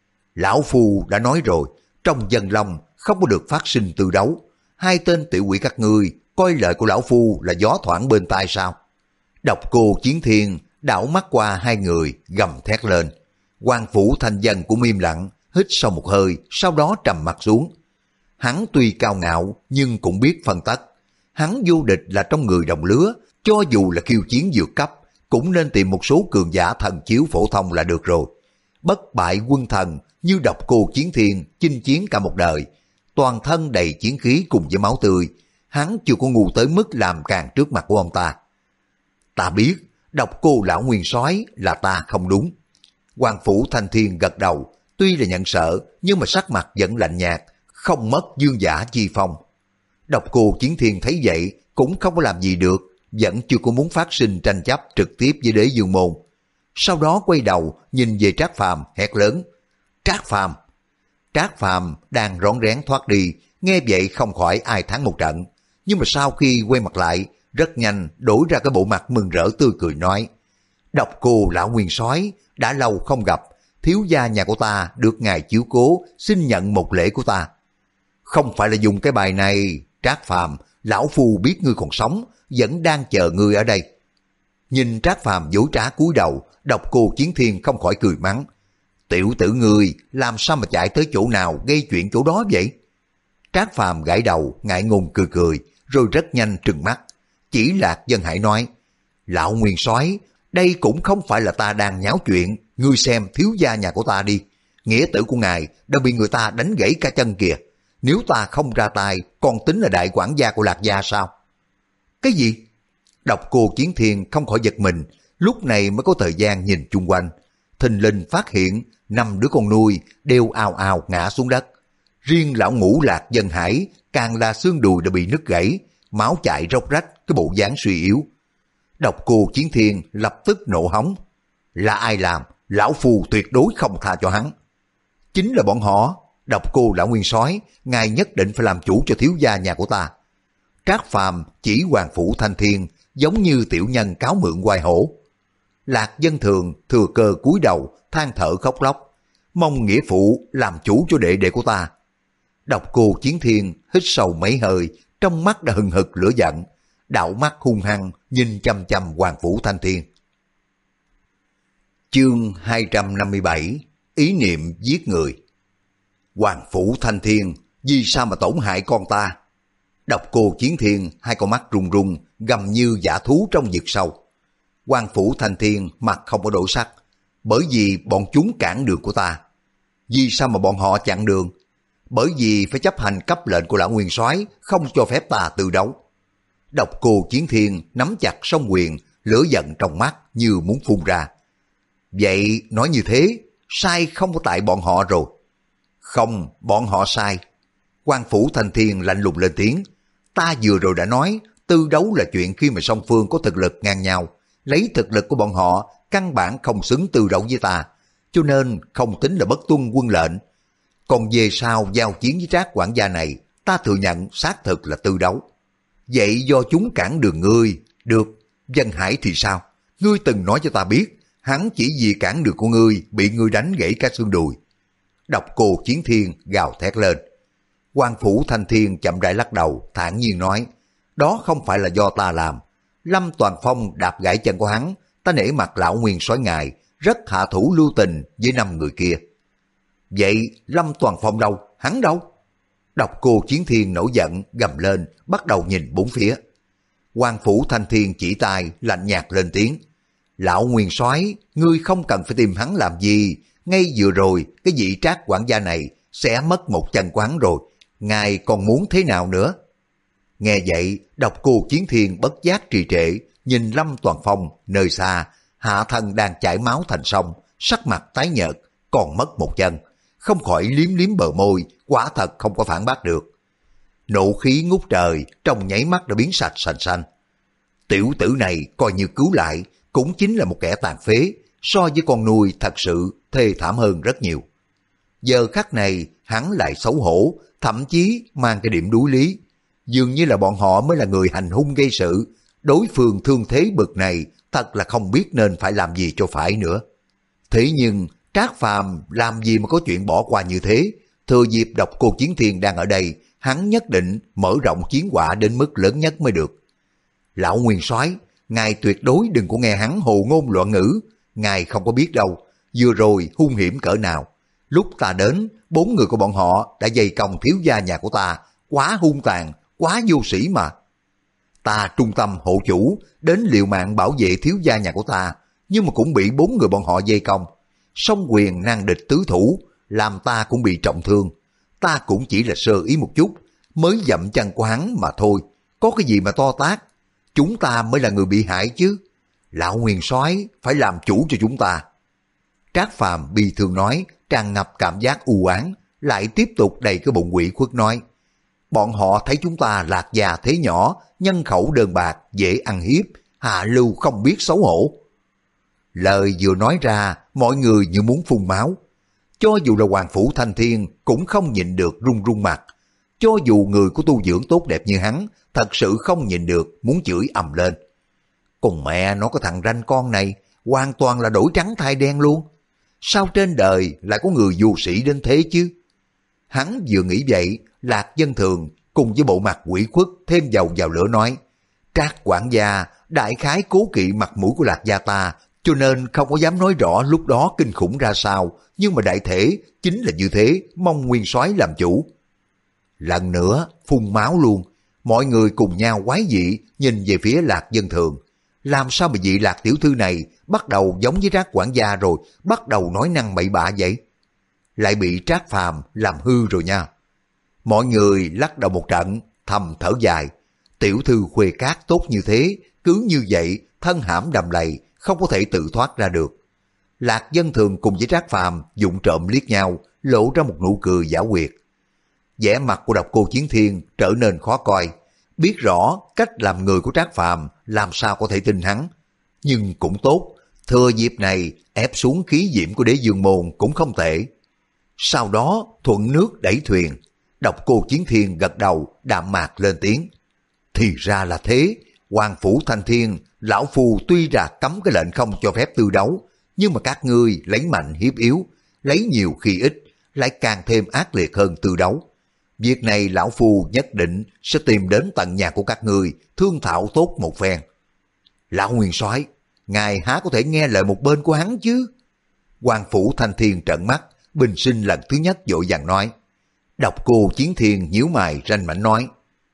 Lão Phu đã nói rồi, trong dân long không có được phát sinh tư đấu. Hai tên tiểu quỷ các ngươi coi lời của Lão Phu là gió thoảng bên tai sao? Độc Cô Chiến Thiên đảo mắt qua hai người, gầm thét lên. Hoàng Phủ Thanh Dân cũng im lặng, hít sâu một hơi, sau đó trầm mặt xuống. Hắn tuy cao ngạo nhưng cũng biết phân tất. Hắn vô địch là trong người đồng lứa, cho dù là khiêu chiến vượt cấp, cũng nên tìm một số cường giả thần chiếu phổ thông là được rồi. Bất bại quân thần như Độc Cô Chiến Thiên chinh chiến cả một đời, toàn thân đầy chiến khí cùng với máu tươi, hắn chưa có ngu tới mức làm càng trước mặt của ông ta. Ta biết, Độc Cô lão nguyên soái là ta không đúng. Hoàng Phủ Thanh Thiên gật đầu, tuy là nhận sợ nhưng mà sắc mặt vẫn lạnh nhạt, không mất dương giả chi phong. Độc Cô Chiến Thiên thấy vậy cũng không có làm gì được, vẫn chưa có muốn phát sinh tranh chấp trực tiếp với đế dương môn. Sau đó quay đầu nhìn về Trác Phàm hét lớn. Trác Phàm! Trác Phàm đang rón rén thoát đi, nghe vậy không khỏi ai thắng một trận. Nhưng mà sau khi quay mặt lại, rất nhanh đổi ra cái bộ mặt mừng rỡ tươi cười nói. Độc Cô lão nguyên soái đã lâu không gặp, thiếu gia nhà của ta được ngài chiếu cố, xin nhận một lễ của ta. Không phải là dùng cái bài này, Trác Phàm, lão phu biết ngươi còn sống, vẫn đang chờ ngươi ở đây. Nhìn Trác Phàm dối trá cúi đầu, Độc Cô Chiến Thiên không khỏi cười mắng. Tiểu tử ngươi làm sao mà chạy tới chỗ nào gây chuyện chỗ đó vậy? Trác Phàm gãi đầu, ngại ngùng cười cười, rồi rất nhanh trừng mắt. Chỉ Lạc Dân Hải nói, lão nguyên soái, đây cũng không phải là ta đang nháo chuyện, ngươi xem thiếu gia nhà của ta đi. Nghĩa tử của ngài đã bị người ta đánh gãy cả chân kìa. Nếu ta không ra tay, còn tính là đại quản gia của Lạc gia sao? Cái gì? Độc Cô Chiến Thiên không khỏi giật mình, lúc này mới có thời gian nhìn chung quanh. Thình lình phát hiện năm đứa con nuôi đều ào ào ngã xuống đất. Riêng lão Ngũ Lạc Dân Hải càng là xương đùi đã bị nứt gãy, máu chảy róc rách, cái bộ dáng suy yếu. Độc Cô Chiến Thiên lập tức nộ hống. Là ai làm? Lão phu tuyệt đối không tha cho hắn. Chính là bọn họ. Độc Cô lão nguyên soái, ngài nhất định phải làm chủ cho thiếu gia nhà của ta. Trác Phàm chỉ Hoàng Phủ Thanh Thiên giống như tiểu nhân cáo mượn oai hổ. Lạc Dân Thường thừa cơ cúi đầu than thở khóc lóc, mong nghĩa phụ làm chủ cho đệ đệ của ta. Độc Cô Chiến Thiên hít sâu mấy hơi, trong mắt đã hừng hực lửa giận, đạo mắt hung hăng nhìn chăm chăm Hoàng Phủ Thanh Thiên. Chương hai trăm năm mươi bảy, ý niệm giết người. Hoàng Phủ Thanh Thiên, vì sao mà tổn hại con ta? Độc Cô Chiến Thiên hai con mắt run run, gầm như dã thú trong vực sâu. Hoàng Phủ Thanh Thiên mặt không có đổi sắc, bởi vì bọn chúng cản đường của ta. Vì sao mà bọn họ chặn đường? Bởi vì phải chấp hành cấp lệnh của lão nguyên soái, không cho phép ta tự đấu. Độc Cô Chiến Thiên nắm chặt song quyền, lửa giận trong mắt như muốn phun ra. Vậy nói như thế, sai không có tại bọn họ rồi. Không, bọn họ sai. Quan Phủ Thanh Thiên lạnh lùng lên tiếng. Ta vừa rồi đã nói, tư đấu là chuyện khi mà song phương có thực lực ngang nhau. Lấy thực lực của bọn họ, căn bản không xứng tư đấu với ta, cho nên không tính là bất tuân quân lệnh. Còn về sau giao chiến với Trác quản gia này, ta thừa nhận xác thực là tư đấu. Vậy do chúng cản đường ngươi, được, Vân Hải thì sao? Ngươi từng nói cho ta biết, hắn chỉ vì cản đường của ngươi bị ngươi đánh gãy cả xương đùi. Độc Cô Chiến Thiên gào thét lên. Quan Phủ Thanh Thiên chậm rãi lắc đầu, thản nhiên nói, đó không phải là do ta làm. Lâm Toàn Phong đạp gãy chân của hắn, ta nể mặt lão nguyên soái ngài, rất hạ thủ lưu tình với năm người kia. Vậy Lâm Toàn Phong đâu? Hắn đâu? Độc Cô Chiến Thiên nổi giận gầm lên, bắt đầu nhìn bốn phía. Quan Phủ Thanh Thiên chỉ tay lạnh nhạt lên tiếng. Lão nguyên soái, ngươi không cần phải tìm hắn làm gì. Ngay vừa rồi cái vị Trác quản gia này sẽ mất một chân quán rồi. Ngài còn muốn thế nào nữa? Nghe vậy, Độc Cô Chiến Thiên bất giác trì trệ, nhìn Lâm Toàn Phong nơi xa, hạ thân đang chảy máu thành sông, sắc mặt tái nhợt, còn mất một chân, không khỏi liếm liếm bờ môi, quả thật không có phản bác được. Nộ khí ngút trời, trong nháy mắt đã biến sạch sành xanh. Tiểu tử này coi như cứu lại, cũng chính là một kẻ tàn phế, so với con nuôi thật sự thê thảm hơn rất nhiều. Giờ khắc này, hắn lại xấu hổ, thậm chí mang cái điểm đuối lý. Dường như là bọn họ mới là người hành hung gây sự, đối phương thương thế bực này thật là không biết nên phải làm gì cho phải nữa. Thế nhưng Trác Phàm làm gì mà có chuyện bỏ qua như thế? Thừa dịp Độc Cô Chiến Thiên đang ở đây, hắn nhất định mở rộng chiến quả đến mức lớn nhất mới được. Lão nguyên soái, ngài tuyệt đối đừng có nghe hắn hồ ngôn loạn ngữ, ngài không có biết đâu, vừa rồi hung hiểm cỡ nào. Lúc ta đến, bốn người của bọn họ đã dày còng thiếu gia nhà của ta, quá hung tàn, quá vô sĩ mà. Ta trung tâm hộ chủ, đến liều mạng bảo vệ thiếu gia nhà của ta, nhưng mà cũng bị bốn người bọn họ dây công. Song quyền nan địch tứ thủ, làm ta cũng bị trọng thương. Ta cũng chỉ là sơ ý một chút, mới dậm chân của hắn mà thôi, có cái gì mà to tát. Chúng ta mới là người bị hại chứ. Lão nguyên soái phải làm chủ cho chúng ta. Trác Phàm bi thương nói, tràn ngập cảm giác u oán, lại tiếp tục đầy cái bụng quỷ khuất nói. Bọn họ thấy chúng ta lạc già thế nhỏ, nhân khẩu đơn bạc, dễ ăn hiếp, hạ lưu không biết xấu hổ. Lời vừa nói ra, mọi người như muốn phun máu. Cho dù là Hoàng Phủ Thanh Thiên cũng không nhịn được run run mặt. Cho dù người của tu dưỡng tốt đẹp như hắn, thật sự không nhịn được, muốn chửi ầm lên. Còn mẹ nó có thằng ranh con này, hoàn toàn là đổi trắng thay đen luôn. Sao trên đời lại có người vô sĩ đến thế chứ? Hắn vừa nghĩ vậy, Lạc Dân Thường cùng với bộ mặt quỷ khuất thêm dầu vào lửa nói, Trác quản gia đại khái cố kỵ mặt mũi của Lạc gia ta, cho nên không có dám nói rõ lúc đó kinh khủng ra sao, nhưng mà đại thể chính là như thế, mong nguyên soái làm chủ. Lần nữa phun máu luôn, mọi người cùng nhau quái dị nhìn về phía Lạc Dân Thường. Làm sao mà vị Lạc tiểu thư này bắt đầu giống với Trác quản gia rồi, bắt đầu nói năng bậy bạ vậy? Lại bị Trác Phàm làm hư rồi nha. Mọi người lắc đầu một trận, thầm thở dài. Tiểu thư Khuê Cát tốt như thế, cứ như vậy, thân hãm đầm lầy, không có thể tự thoát ra được. Lạc Dân Thường cùng với Trác Phàm vụng trộm liếc nhau, lộ ra một nụ cười giả quyệt. Vẻ mặt của Độc Cô Chiến Thiên trở nên khó coi, biết rõ cách làm người của Trác Phàm làm sao có thể tin hắn. Nhưng cũng tốt, thừa dịp này ép xuống khí diễm của Đế Dương Môn cũng không tệ. Sau đó thuận nước đẩy thuyền, Độc Cô Chiến Thiên gật đầu đạm mạc lên tiếng. Thì ra là thế, Hoàng Phủ Thanh Thiên, lão phu tuy ra cấm cái lệnh không cho phép tư đấu, nhưng mà các ngươi lấy mạnh hiếp yếu, lấy nhiều khi ít, lại càng thêm ác liệt hơn tư đấu. Việc này lão phu nhất định sẽ tìm đến tận nhà của các ngươi, thương thảo tốt một phen. Lão nguyên soái, ngài há có thể nghe lời một bên của hắn chứ? Hoàng Phủ Thanh Thiên trợn mắt, bình sinh lần thứ nhất vội vàng nói. Độc Cô Chiến Thiên nhíu mày ranh mảnh nói.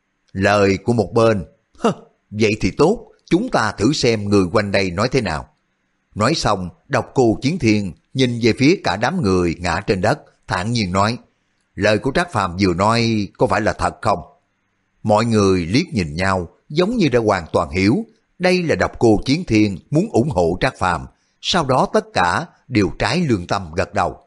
Lời của một bên, hơ, vậy thì tốt, chúng ta thử xem người quanh đây nói thế nào. Nói xong, Độc Cô Chiến Thiên nhìn về phía cả đám người ngã trên đất, thản nhiên nói. Lời của Trác Phàm vừa nói có phải là thật không? Mọi người liếc nhìn nhau, giống như đã hoàn toàn hiểu đây là Độc Cô Chiến Thiên muốn ủng hộ Trác Phàm, sau đó tất cả đều trái lương tâm gật đầu.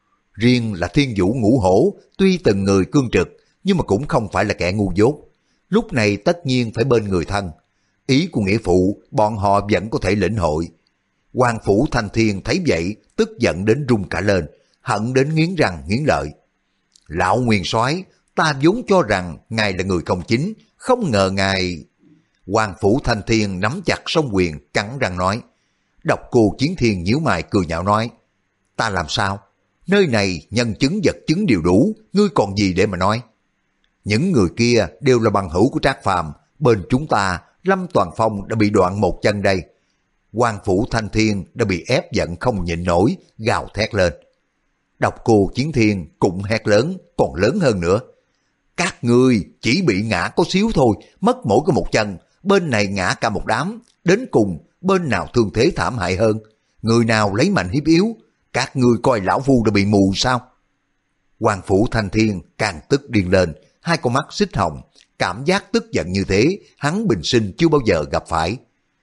Riêng là Thiên Vũ Ngũ Hổ tuy từng người cương trực nhưng mà cũng không phải là kẻ ngu dốt, lúc này tất nhiên phải bên người thân. Ý của nghĩa phụ bọn họ vẫn có thể lĩnh hội. Hoàng Phủ Thanh Thiên thấy vậy tức giận đến run cả lên, hận đến nghiến răng nghiến lợi. Lão Nguyên Soái, ta vốn cho rằng ngài là người công chính, không ngờ ngài... Hoàng Phủ Thanh Thiên nắm chặt song quyền cắn răng nói. Độc Cô Chiến Thiên nhíu mày cười nhạo nói, ta làm sao? Nơi này nhân chứng vật chứng đều đủ, ngươi còn gì để mà nói? Những người kia đều là bằng hữu của Trác Phàm, bên chúng ta Lâm Toàn Phong đã bị đoạn một chân đây. Hoàng Phủ Thanh Thiên đã bị ép giận không nhịn nổi, gào thét lên. Độc Cô Chiến Thiên cũng hét lớn, còn lớn hơn nữa. Các ngươi chỉ bị ngã có xíu thôi, mất mỗi cái một chân, bên này ngã cả một đám, đến cùng bên nào thương thế thảm hại hơn, người nào lấy mạnh hiếp yếu, các ngươi coi lão phu đã bị mù sao? Hoàng Phủ Thanh Thiên càng tức điên lên, hai con mắt xích hồng, cảm giác tức giận như thế, hắn bình sinh chưa bao giờ gặp phải.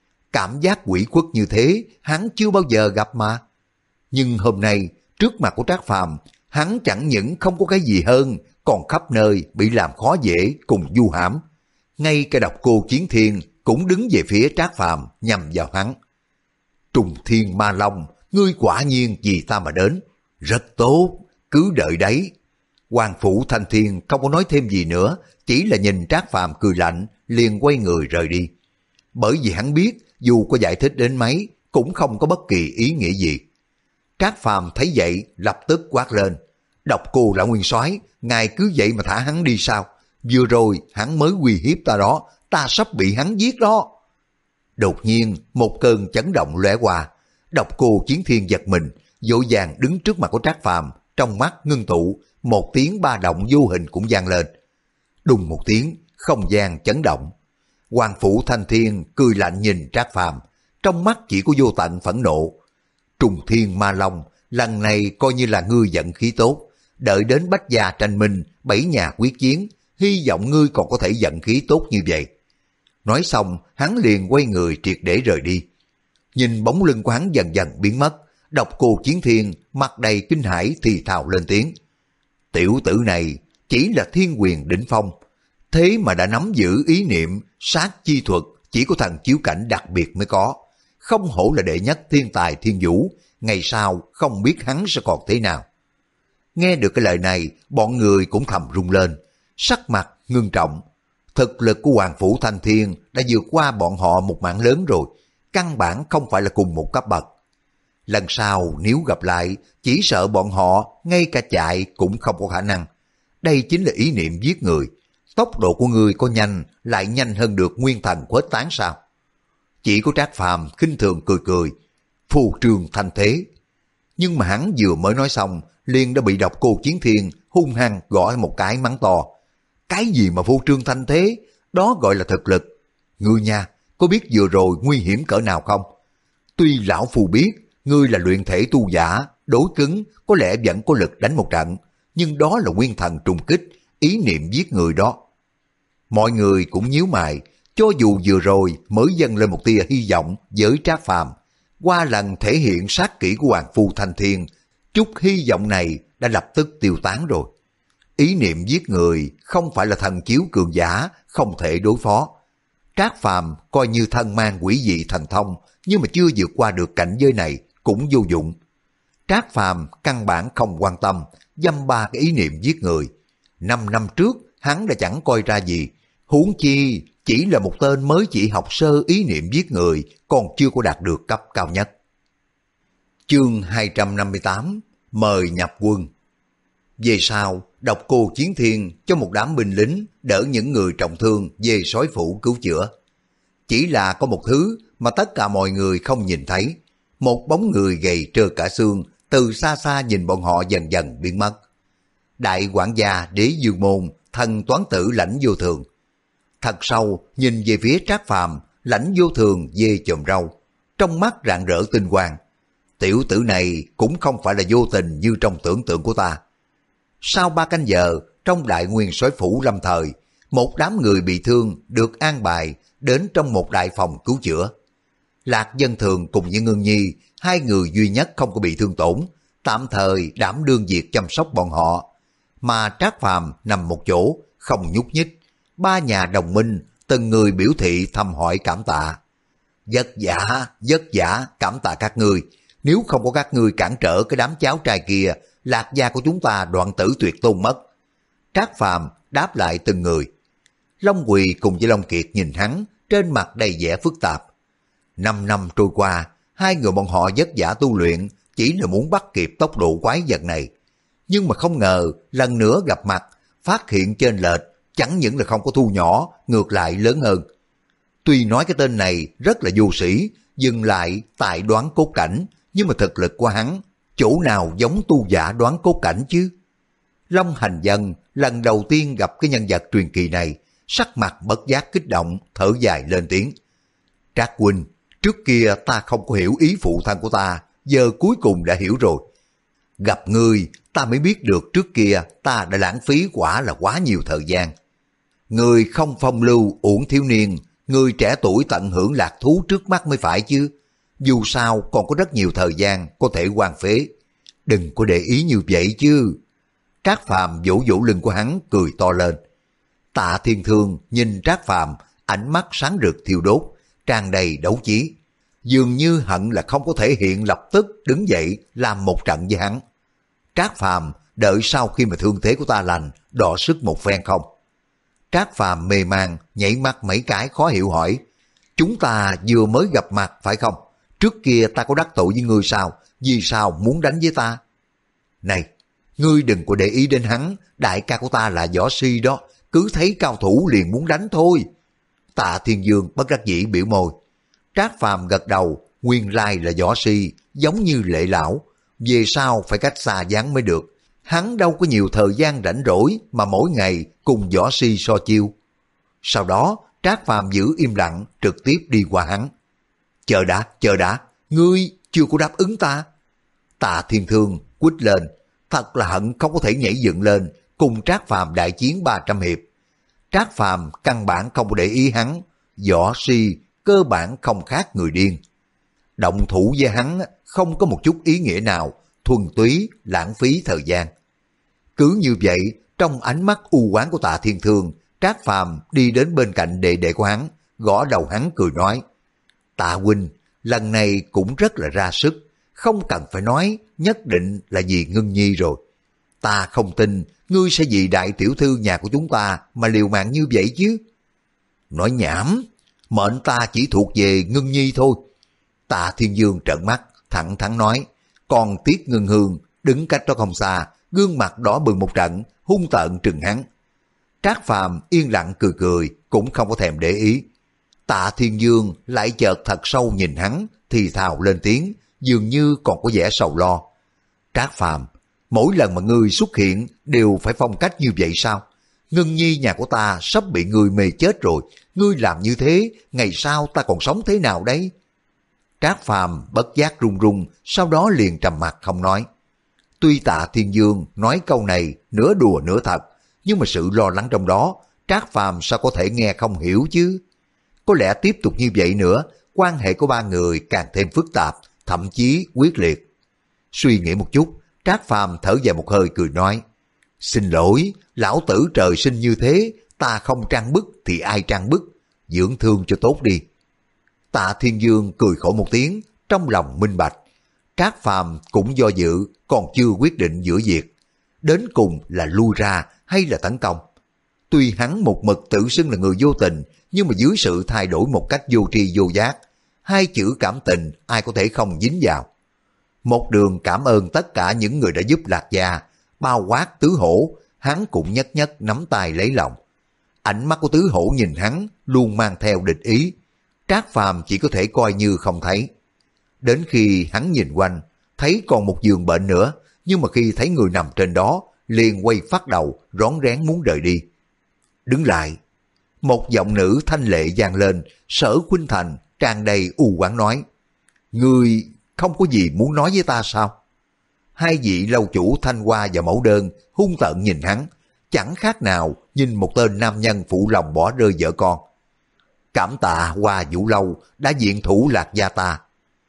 Cảm giác quỷ khuất như thế, hắn chưa bao giờ gặp mà. Nhưng hôm nay, trước mặt của Trác Phàm, hắn chẳng những không có cái gì hơn, còn khắp nơi bị làm khó dễ cùng du hãm. Ngay cả Độc Cô Chiến Thiên cũng đứng về phía Trác Phàm nhằm vào hắn. Trùng Thiên Ma Long, ngươi quả nhiên vì ta mà đến. Rất tốt, cứ đợi đấy. Hoàng Phủ Thanh Thiên không có nói thêm gì nữa, chỉ là nhìn Trác Phàm cười lạnh, liền quay người rời đi. Bởi vì hắn biết, dù có giải thích đến mấy, cũng không có bất kỳ ý nghĩa gì. Trác Phàm thấy vậy, lập tức quát lên. Độc Cô Lão Nguyên Soái, ngài cứ vậy mà thả hắn đi sao? Vừa rồi hắn mới uy hiếp ta đó, ta sắp bị hắn giết đó. Đột nhiên một cơn chấn động lóe qua, Độc Cô Chiến Thiên giật mình, vội vàng đứng trước mặt của Trác Phàm, trong mắt ngưng tụ, một tiếng ba động vô hình cũng vang lên. Đùng một tiếng, không gian chấn động. Hoàng Phủ Thanh Thiên cười lạnh nhìn Trác Phàm, trong mắt chỉ có vô tận phẫn nộ. Trùng Thiên Ma Long, lần này coi như là ngươi vận khí tốt, đợi đến Bách Gia tranh minh, bảy nhà quyết chiến, hy vọng ngươi còn có thể vận khí tốt như vậy. Nói xong, hắn liền quay người triệt để rời đi. Nhìn bóng lưng của hắn dần dần biến mất, Độc Cô Chiến Thiên mặt đầy kinh hãi thì thào lên tiếng. Tiểu tử này chỉ là thiên quyền đỉnh phong, thế mà đã nắm giữ ý niệm sát chi thuật chỉ có thần chiếu cảnh đặc biệt mới có. Không hổ là đệ nhất thiên tài thiên vũ, ngày sau không biết hắn sẽ còn thế nào. Nghe được cái lời này, bọn người cũng thầm rung lên, sắc mặt ngưng trọng. Thực lực của Hoàng Phủ Thanh Thiên đã vượt qua bọn họ một mảng lớn rồi, căn bản không phải là cùng một cấp bậc. Lần sau nếu gặp lại, chỉ sợ bọn họ ngay cả chạy cũng không có khả năng. Đây chính là ý niệm giết người. Tốc độ của người có nhanh, lại nhanh hơn được nguyên thần khuếch tán sao? Chỉ có Trác Phàm khinh thường cười cười, phù trương thanh thế. Nhưng mà hắn vừa mới nói xong, liền đã bị Độc Cô Chiến Thiên hung hăng gõ một cái mắng to. Cái gì mà phô trương thanh thế, đó gọi là thực lực. Ngươi nha, có biết vừa rồi nguy hiểm cỡ nào không? Tuy lão phù biết, ngươi là luyện thể tu giả, đối cứng, có lẽ vẫn có lực đánh một trận, nhưng đó là nguyên thần trùng kích, ý niệm giết người đó. Mọi người cũng nhíu mày, cho dù vừa rồi mới dâng lên một tia hy vọng với Trác Phàm, qua lần thể hiện sát kỹ của Hoàng Phủ Thanh Thiên, chút hy vọng này đã lập tức tiêu tán rồi. Ý niệm giết người không phải là thần chiếu cường giả, không thể đối phó. Trác Phàm coi như thân mang quỷ dị thần thông, nhưng mà chưa vượt qua được cảnh giới này cũng vô dụng. Trác Phàm căn bản không quan tâm, dăm ba cái ý niệm giết người. Năm năm trước hắn đã chẳng coi ra gì, huống chi chỉ là một tên mới chỉ học sơ ý niệm giết người, còn chưa có đạt được cấp cao nhất. Chương hai trăm năm mươi tám, mời nhập quân. Về sau, Độc Cô Chiến Thiên cho một đám binh lính đỡ những người trọng thương về sói phủ cứu chữa. Chỉ là có một thứ mà tất cả mọi người không nhìn thấy, một bóng người gầy trơ cả xương từ xa xa nhìn bọn họ dần dần biến mất. Đại quản gia Đế Dương Môn, thần toán tử Lãnh Vô Thường. Thật sâu nhìn về phía Trác Phàm, Lãnh Vô Thường dê chòm râu, trong mắt rạng rỡ tinh quang. Tiểu tử này cũng không phải là vô tình như trong tưởng tượng của ta. Sau ba canh giờ, trong đại nguyên soái phủ lâm thời, một đám người bị thương được an bài đến trong một đại phòng cứu chữa. Lạc Dân Thường cùng với Ngưng Nhi, hai người duy nhất không có bị thương tổn, tạm thời đảm đương việc chăm sóc bọn họ. Mà Trác Phàm nằm một chỗ, không nhúc nhích. Ba nhà đồng minh, từng người biểu thị thăm hỏi cảm tạ. Vất vả, vất vả, cảm tạ các ngươi. Nếu không có các ngươi cản trở cái đám cháu trai kia, Lạc gia của chúng ta đoạn tử tuyệt tôn mất. Trác Phàm đáp lại từng người. Long Quỳ cùng với Long Kiệt nhìn hắn, trên mặt đầy vẻ phức tạp. Năm năm trôi qua, hai người bọn họ vất vả tu luyện, chỉ là muốn bắt kịp tốc độ quái vật này. Nhưng mà không ngờ, lần nữa gặp mặt, phát hiện trên lệch, chẳng những là không có thu nhỏ, ngược lại lớn hơn. Tuy nói cái tên này rất là vô sĩ, dừng lại tại đoán cốt cảnh, nhưng mà thực lực của hắn, chỗ nào giống tu giả đoán cốt cảnh chứ? Long Hành Dân lần đầu tiên gặp cái nhân vật truyền kỳ này, sắc mặt bất giác kích động, thở dài lên tiếng. Trác huynh, trước kia ta không có hiểu ý phụ thân của ta, giờ cuối cùng đã hiểu rồi. Gặp ngươi, ta mới biết được trước kia ta đã lãng phí quả là quá nhiều thời gian. Ngươi không phong lưu uổng thiếu niên, ngươi trẻ tuổi tận hưởng lạc thú trước mắt mới phải chứ. Dù sao còn có rất nhiều thời gian có thể hoang phế. Đừng có để ý như vậy chứ. Trác Phàm vỗ vỗ lưng của hắn cười to lên. Tạ Thiên Thương nhìn Trác Phàm, ánh mắt sáng rực thiêu đốt, tràn đầy đấu chí. Dường như hận là không có thể hiện lập tức đứng dậy làm một trận với hắn. Trác Phàm đợi sau khi mà thương thế của ta lành, đọ sức một phen không? Trác Phàm mê man nhảy mắt mấy cái khó hiểu hỏi. Chúng ta vừa mới gặp mặt phải không? Trước kia ta có đắc tội với ngươi sao? Vì sao muốn đánh với ta? Này, ngươi đừng có để ý đến hắn, đại ca của ta là võ si đó, cứ thấy cao thủ liền muốn đánh thôi. Tạ Thiên Dương bất đắc dĩ biểu môi. Trác Phàm gật đầu, nguyên lai là võ si, giống như Lệ lão, về sau phải cách xa dáng mới được. Hắn đâu có nhiều thời gian rảnh rỗi mà mỗi ngày cùng võ si so chiêu. Sau đó, Trác Phàm giữ im lặng, trực tiếp đi qua hắn. Chờ đã, chờ đã, ngươi chưa có đáp ứng ta. Tạ Thiên Thương quýt lên, thật là hận không có thể nhảy dựng lên, cùng Trác Phàm đại chiến ba trăm hiệp. Trác Phàm căn bản không có để ý hắn, võ si cơ bản không khác người điên. Động thủ với hắn không có một chút ý nghĩa nào, thuần túy lãng phí thời gian. Cứ như vậy, trong ánh mắt u oán của Tạ Thiên Thương, Trác Phàm đi đến bên cạnh đệ đệ của hắn, gõ đầu hắn cười nói. Tạ huynh, lần này cũng rất là ra sức, không cần phải nói, nhất định là vì Ngưng Nhi rồi. Ta không tin ngươi sẽ vì đại tiểu thư nhà của chúng ta mà liều mạng như vậy chứ. Nói nhảm, mệnh ta chỉ thuộc về Ngưng Nhi thôi. Tạ Thiên Dương trợn mắt, thẳng thắn nói, còn Tiết Ngưng Hương đứng cách đó không xa, gương mặt đỏ bừng một trận, hung tợn trừng hắn. Trác Phàm yên lặng cười cười, cũng không có thèm để ý. Tạ Thiên Dương lại chợt thật sâu nhìn hắn, thì thào lên tiếng, dường như còn có vẻ sầu lo. Trác Phàm, mỗi lần mà ngươi xuất hiện đều phải phong cách như vậy sao? Ngưng Nhi nhà của ta sắp bị ngươi mê chết rồi, ngươi làm như thế, ngày sau ta còn sống thế nào đấy? Trác Phàm bất giác run run, sau đó liền trầm mặt không nói. Tuy Tạ Thiên Dương nói câu này nửa đùa nửa thật, nhưng mà sự lo lắng trong đó, Trác Phàm sao có thể nghe không hiểu chứ? Có lẽ tiếp tục như vậy nữa, quan hệ của ba người càng thêm phức tạp, thậm chí quyết liệt. Suy nghĩ một chút, Trác Phàm thở dài một hơi cười nói, xin lỗi, lão tử trời sinh như thế, ta không trang bức thì ai trang bức, dưỡng thương cho tốt đi. Tạ Thiên Dương cười khổ một tiếng, trong lòng minh bạch. Trác Phàm cũng do dự, còn chưa quyết định giữa việc. Đến cùng là lui ra hay là tấn công. Tuy hắn một mực tự xưng là người vô tình, nhưng mà dưới sự thay đổi một cách vô tri vô giác, hai chữ cảm tình ai có thể không dính vào. Một đường cảm ơn tất cả những người đã giúp Lạc gia, bao quát Tứ Hổ, hắn cũng nhất nhất nắm tay lấy lòng. Ánh mắt của Tứ Hổ nhìn hắn luôn mang theo địch ý, Trác Phàm chỉ có thể coi như không thấy. Đến khi hắn nhìn quanh, thấy còn một giường bệnh nữa, nhưng mà khi thấy người nằm trên đó, liền quay phát đầu, rón rén muốn rời đi. Đứng lại, một giọng nữ thanh lệ vang lên, Sở Khuynh Thành tràn đầy u oán nói, ngươi không có gì muốn nói với ta sao? Hai vị lâu chủ Thanh Hoa và Mẫu Đơn hung tợn nhìn hắn, chẳng khác nào nhìn một tên nam nhân phụ lòng bỏ rơi vợ con. cảm tạ Hoa Vũ Lâu đã diện thủ Lạc gia ta.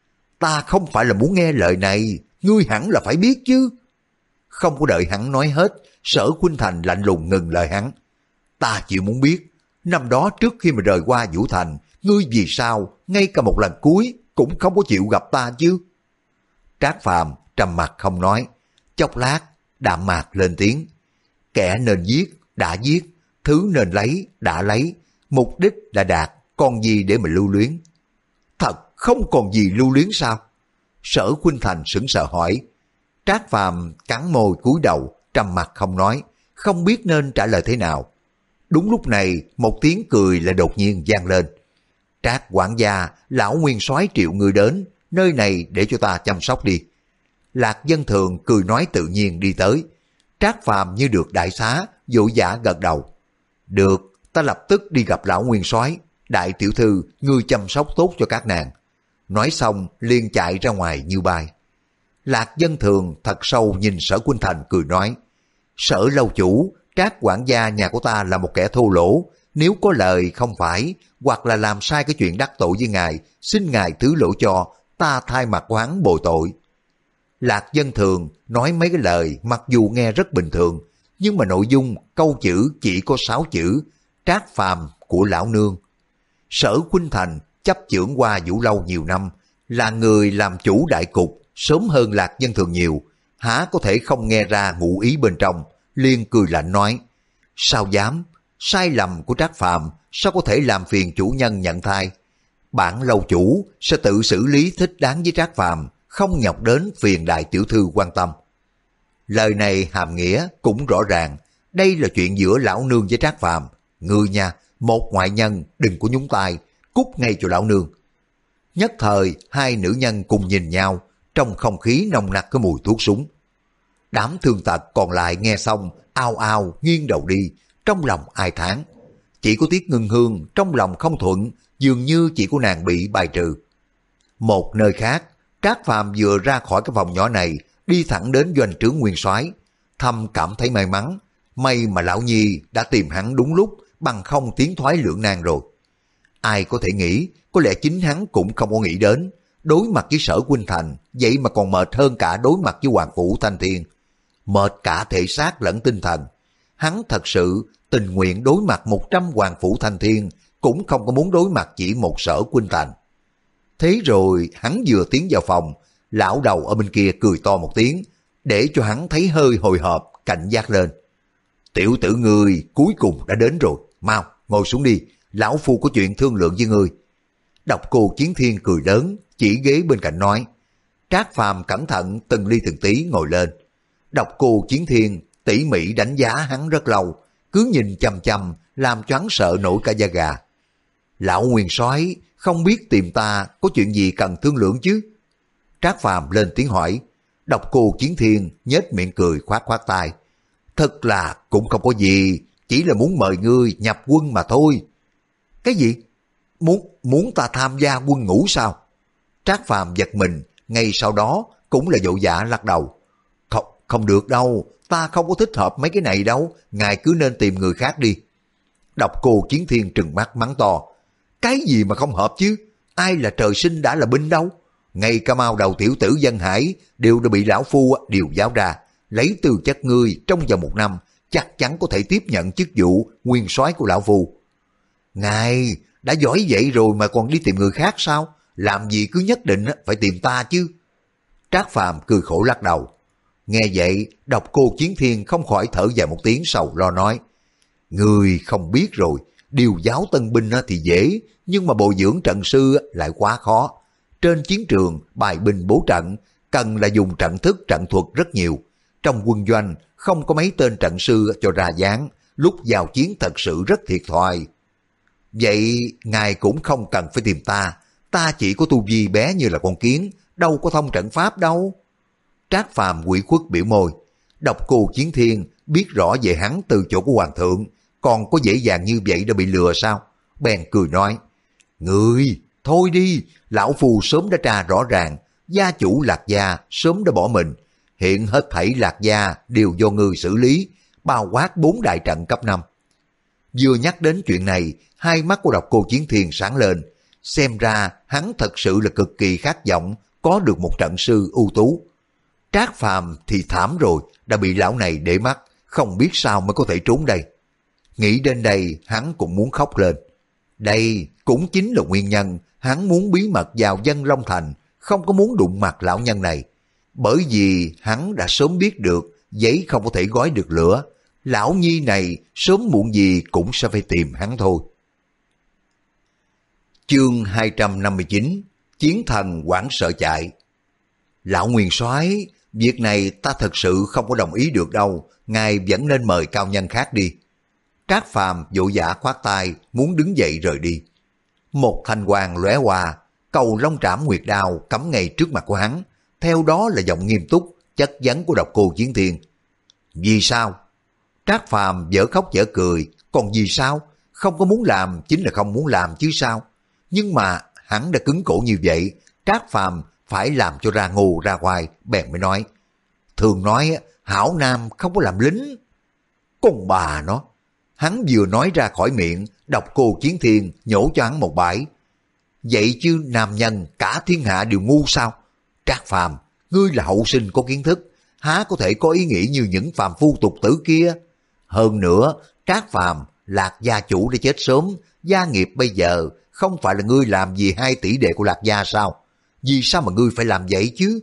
Ta không phải là muốn nghe lời này, ngươi hẳn là phải biết chứ. Không có đợi hắn nói hết, Sở Khuynh Thành lạnh lùng ngừng lời hắn. Ta chịu muốn biết, năm đó trước khi mà rời qua Vũ Thành, ngươi vì sao ngay cả một lần cuối cũng không có chịu gặp ta chứ? Trác Phàm trầm mặt không nói, chốc lát đạm mạc lên tiếng. Kẻ nên giết đã giết, thứ nên lấy đã lấy, mục đích đã đạt, còn gì để mà lưu luyến? Thật không còn gì lưu luyến sao? Sở Khuynh Thành sững sờ hỏi. Trác Phàm cắn môi cúi đầu, trầm mặt không nói, không biết nên trả lời thế nào. Đúng lúc này một tiếng cười lại đột nhiên vang lên. Trác quản gia, lão nguyên soái triệu người đến, nơi này để cho ta chăm sóc đi. Lạc Dân Thường cười nói tự nhiên đi tới. Trác Phàm như được đại xá, vội vã gật đầu. Được, ta lập tức đi gặp lão nguyên soái. Đại tiểu thư, ngươi chăm sóc tốt cho các nàng. Nói xong liền chạy ra ngoài như bay. Lạc Dân Thường thật sâu nhìn Sở Khuynh Thành cười nói. Sở lâu chủ, Trác quản gia nhà của ta là một kẻ thô lỗ. Nếu có lời không phải, hoặc là làm sai cái chuyện đắc tội với ngài, xin ngài thứ lỗi cho, ta thay mặt của hắn bồi tội. Lạc Dân Thường nói mấy cái lời mặc dù nghe rất bình thường, nhưng mà nội dung câu chữ chỉ có sáu chữ, Trác Phàm của lão nương. Sở Khuynh Thành chấp chưởng qua Vũ Lâu nhiều năm, là người làm chủ đại cục, sớm hơn Lạc Dân Thường nhiều, há có thể không nghe ra ngụ ý bên trong, liền cười lạnh nói, sao dám, sai lầm của Trác Phàm sao có thể làm phiền chủ nhân nhận thay. Bản lâu chủ sẽ tự xử lý thích đáng với Trác Phàm, không nhọc đến phiền đại tiểu thư quan tâm. Lời này hàm nghĩa cũng rõ ràng, đây là chuyện giữa lão nương với Trác Phàm. Ngươi nha, một ngoại nhân đừng có nhúng tay, cút ngay cho lão nương. Nhất thời hai nữ nhân cùng nhìn nhau, trong không khí nồng nặc cái mùi thuốc súng. Đám thương tật còn lại nghe xong ao ao nghiêng đầu đi, trong lòng ai thán. Chỉ có Tiết Ngưng Hương trong lòng không thuận, dường như chỉ có nàng bị bài trừ. Một nơi khác, Trác Phàm vừa ra khỏi cái phòng nhỏ này, đi thẳng đến doanh trướng nguyên soái, thầm cảm thấy may mắn, may mà lão nhi đã tìm hắn đúng lúc, bằng không tiến thoái lưỡng nan rồi. Ai có thể nghĩ, có lẽ chính hắn cũng không có nghĩ đến, đối mặt với Sở Khuynh Thành, vậy mà còn mệt hơn cả đối mặt với Hoàng Phủ Thanh Thiên. Mệt cả thể xác lẫn tinh thần. Hắn thật sự tình nguyện đối mặt một trăm Hoàng Phủ Thanh Thiên, cũng không có muốn đối mặt chỉ một Sở Khuynh Thành. Thế rồi hắn vừa tiến vào phòng, lão đầu ở bên kia cười to một tiếng, để cho hắn thấy hơi hồi hộp, cảnh giác lên. Tiểu tử ngươi cuối cùng đã đến rồi, mau ngồi xuống đi, lão phu có chuyện thương lượng với ngươi. Độc Cô Chiến Thiên cười lớn, chỉ ghế bên cạnh nói. Trác Phàm cẩn thận từng ly từng tí ngồi lên. Độc Cô Chiến Thiên tỉ mỉ đánh giá hắn rất lâu, cứ nhìn chằm chằm làm cho hắn sợ nổi cả da gà. Lão nguyên soái không biết tìm ta có chuyện gì cần thương lượng chứ? Trác Phàm lên tiếng hỏi. Độc Cô Chiến Thiên nhếch miệng cười khoát khoát tay. Thật là cũng không có gì, chỉ là muốn mời ngươi nhập quân mà thôi. Cái gì? Muốn muốn ta tham gia quân ngũ sao? Trác Phàm giật mình, ngay sau đó cũng là vội vã lắc đầu. Không, không được đâu, ta không có thích hợp mấy cái này đâu, ngài cứ nên tìm người khác đi. Độc Cô Chiến Thiên trừng mắt mắng to. Cái gì mà không hợp chứ? Ai là trời sinh đã là binh đâu? Ngay cả Mao đầu tiểu tử Dân Hải đều đã bị lão phu điều giáo ra, lấy tư chất ngươi trong vòng một năm chắc chắn có thể tiếp nhận chức vụ nguyên soái của lão phu. Ngài đã giỏi vậy rồi mà còn đi tìm người khác sao? Làm gì cứ nhất định phải tìm ta chứ? Trác Phàm cười khổ lắc đầu. Nghe vậy, Độc Cô Chiến Thiên không khỏi thở dài một tiếng sầu lo nói. Ngươi không biết rồi, điều giáo tân binh thì dễ, nhưng mà bồi dưỡng trận sư lại quá khó. Trên chiến trường, bài binh bố trận, cần là dùng trận thức trận thuật rất nhiều. Trong quân doanh, không có mấy tên trận sư cho ra dáng, lúc vào chiến thật sự rất thiệt thòi. Vậy, ngài cũng không cần phải tìm ta, ta chỉ có tu vi bé như là con kiến, đâu có thông trận pháp đâu. Trác Phàm quỷ khuất biểu môi. Độc Cô Chiến Thiên biết rõ về hắn từ chỗ của hoàng thượng, còn có dễ dàng như vậy đã bị lừa sao? Bèn cười nói. Ngươi, thôi đi, lão phu sớm đã tra rõ ràng, gia chủ Lạc gia sớm đã bỏ mình, hiện hết thảy Lạc gia đều do ngươi xử lý, bao quát bốn đại trận cấp năm. Vừa nhắc đến chuyện này, hai mắt của Độc Cô Chiến Thiên sáng lên. Xem ra hắn thật sự là cực kỳ khát vọng có được một trận sư ưu tú. Trác Phàm thì thảm rồi, đã bị lão này để mắt, không biết sao mới có thể trốn đây. Nghĩ đến đây, hắn cũng muốn khóc lên. Đây cũng chính là nguyên nhân hắn muốn bí mật vào Vân Long Thành, không có muốn đụng mặt lão nhân này. Bởi vì hắn đã sớm biết được giấy không có thể gói được lửa. Lão nhi này sớm muộn gì cũng sẽ phải tìm hắn thôi. Chương hai trăm năm mươi chín, Chiến thần hoảng sợ chạy. Lão Nguyên soái, việc này ta thật sự không có đồng ý được đâu, ngài vẫn nên mời cao nhân khác đi. Trác Phàm vội vã khoát tay, muốn đứng dậy rời đi. Một thanh quang lóe qua, cầu long trảm nguyệt đao cắm ngay trước mặt của hắn, theo đó là giọng nghiêm túc, chất vấn của Độc Cô Chiến Thiên. Vì sao? Trác Phàm dở khóc dở cười, còn vì sao? Không có muốn làm chính là không muốn làm chứ sao? Nhưng mà hắn đã cứng cổ như vậy, Trác Phàm phải làm cho ra ngu ra hoài, bèn mới nói. Thường nói, hảo nam không có làm lính. Con bà nó! Hắn vừa nói ra khỏi miệng, Độc Cô Chiến Thiên nhổ cho hắn một bãi. Vậy chứ nam nhân cả thiên hạ đều ngu sao? Trác Phàm, ngươi là hậu sinh có kiến thức, há có thể có ý nghĩ như những phàm phu tục tử kia. Hơn nữa, Trác Phàm, Lạc gia chủ đã chết sớm, gia nghiệp bây giờ không phải là ngươi làm vì hai tỷ đệ của Lạc gia sao? Vì sao mà ngươi phải làm vậy chứ?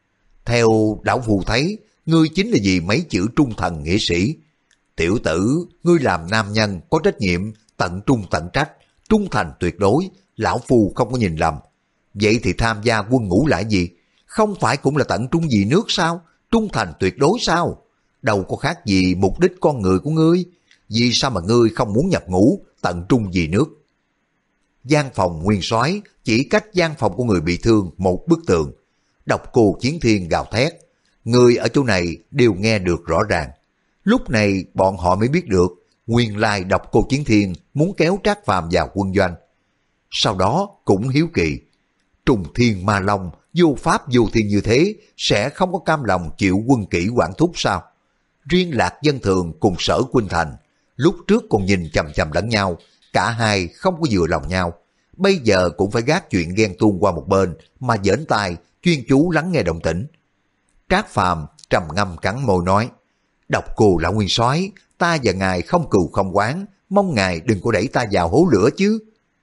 Theo lão phu thấy, ngươi chính là vì mấy chữ trung thần nghĩa sĩ. Tiểu tử, ngươi làm nam nhân có trách nhiệm, tận trung tận trách, trung thành tuyệt đối, lão phu không có nhìn lầm. Vậy thì tham gia quân ngũ là gì? Không phải cũng là tận trung vì nước sao? Trung thành tuyệt đối sao? Đâu có khác gì mục đích con người của ngươi. Vì sao mà ngươi không muốn nhập ngũ, tận trung vì nước? Gian phòng Nguyên soái chỉ cách gian phòng của người bị thương một bức tường. Độc Cô Chiến Thiên gào thét. Người ở chỗ này đều nghe được rõ ràng. Lúc này bọn họ mới biết được nguyên lai Độc Cô Chiến Thiên muốn kéo Trác Phàm vào quân doanh. Sau đó cũng hiếu kỳ. Trùng Thiên Ma Long vô pháp vô thiên như thế sẽ không có cam lòng chịu quân kỹ quản thúc sao? Riêng Lạc Dân Thường cùng Sở Khuynh Thành lúc trước còn nhìn chằm chằm lẫn nhau, cả hai không có vừa lòng nhau. Bây giờ cũng phải gác chuyện ghen tuông qua một bên mà dễn tai chuyên chú lắng nghe động tĩnh. Trác Phàm trầm ngâm cắn môi nói. Độc Cô lão Nguyên soái, ta và ngài không cừu không oán, mong ngài đừng có đẩy ta vào hố lửa chứ.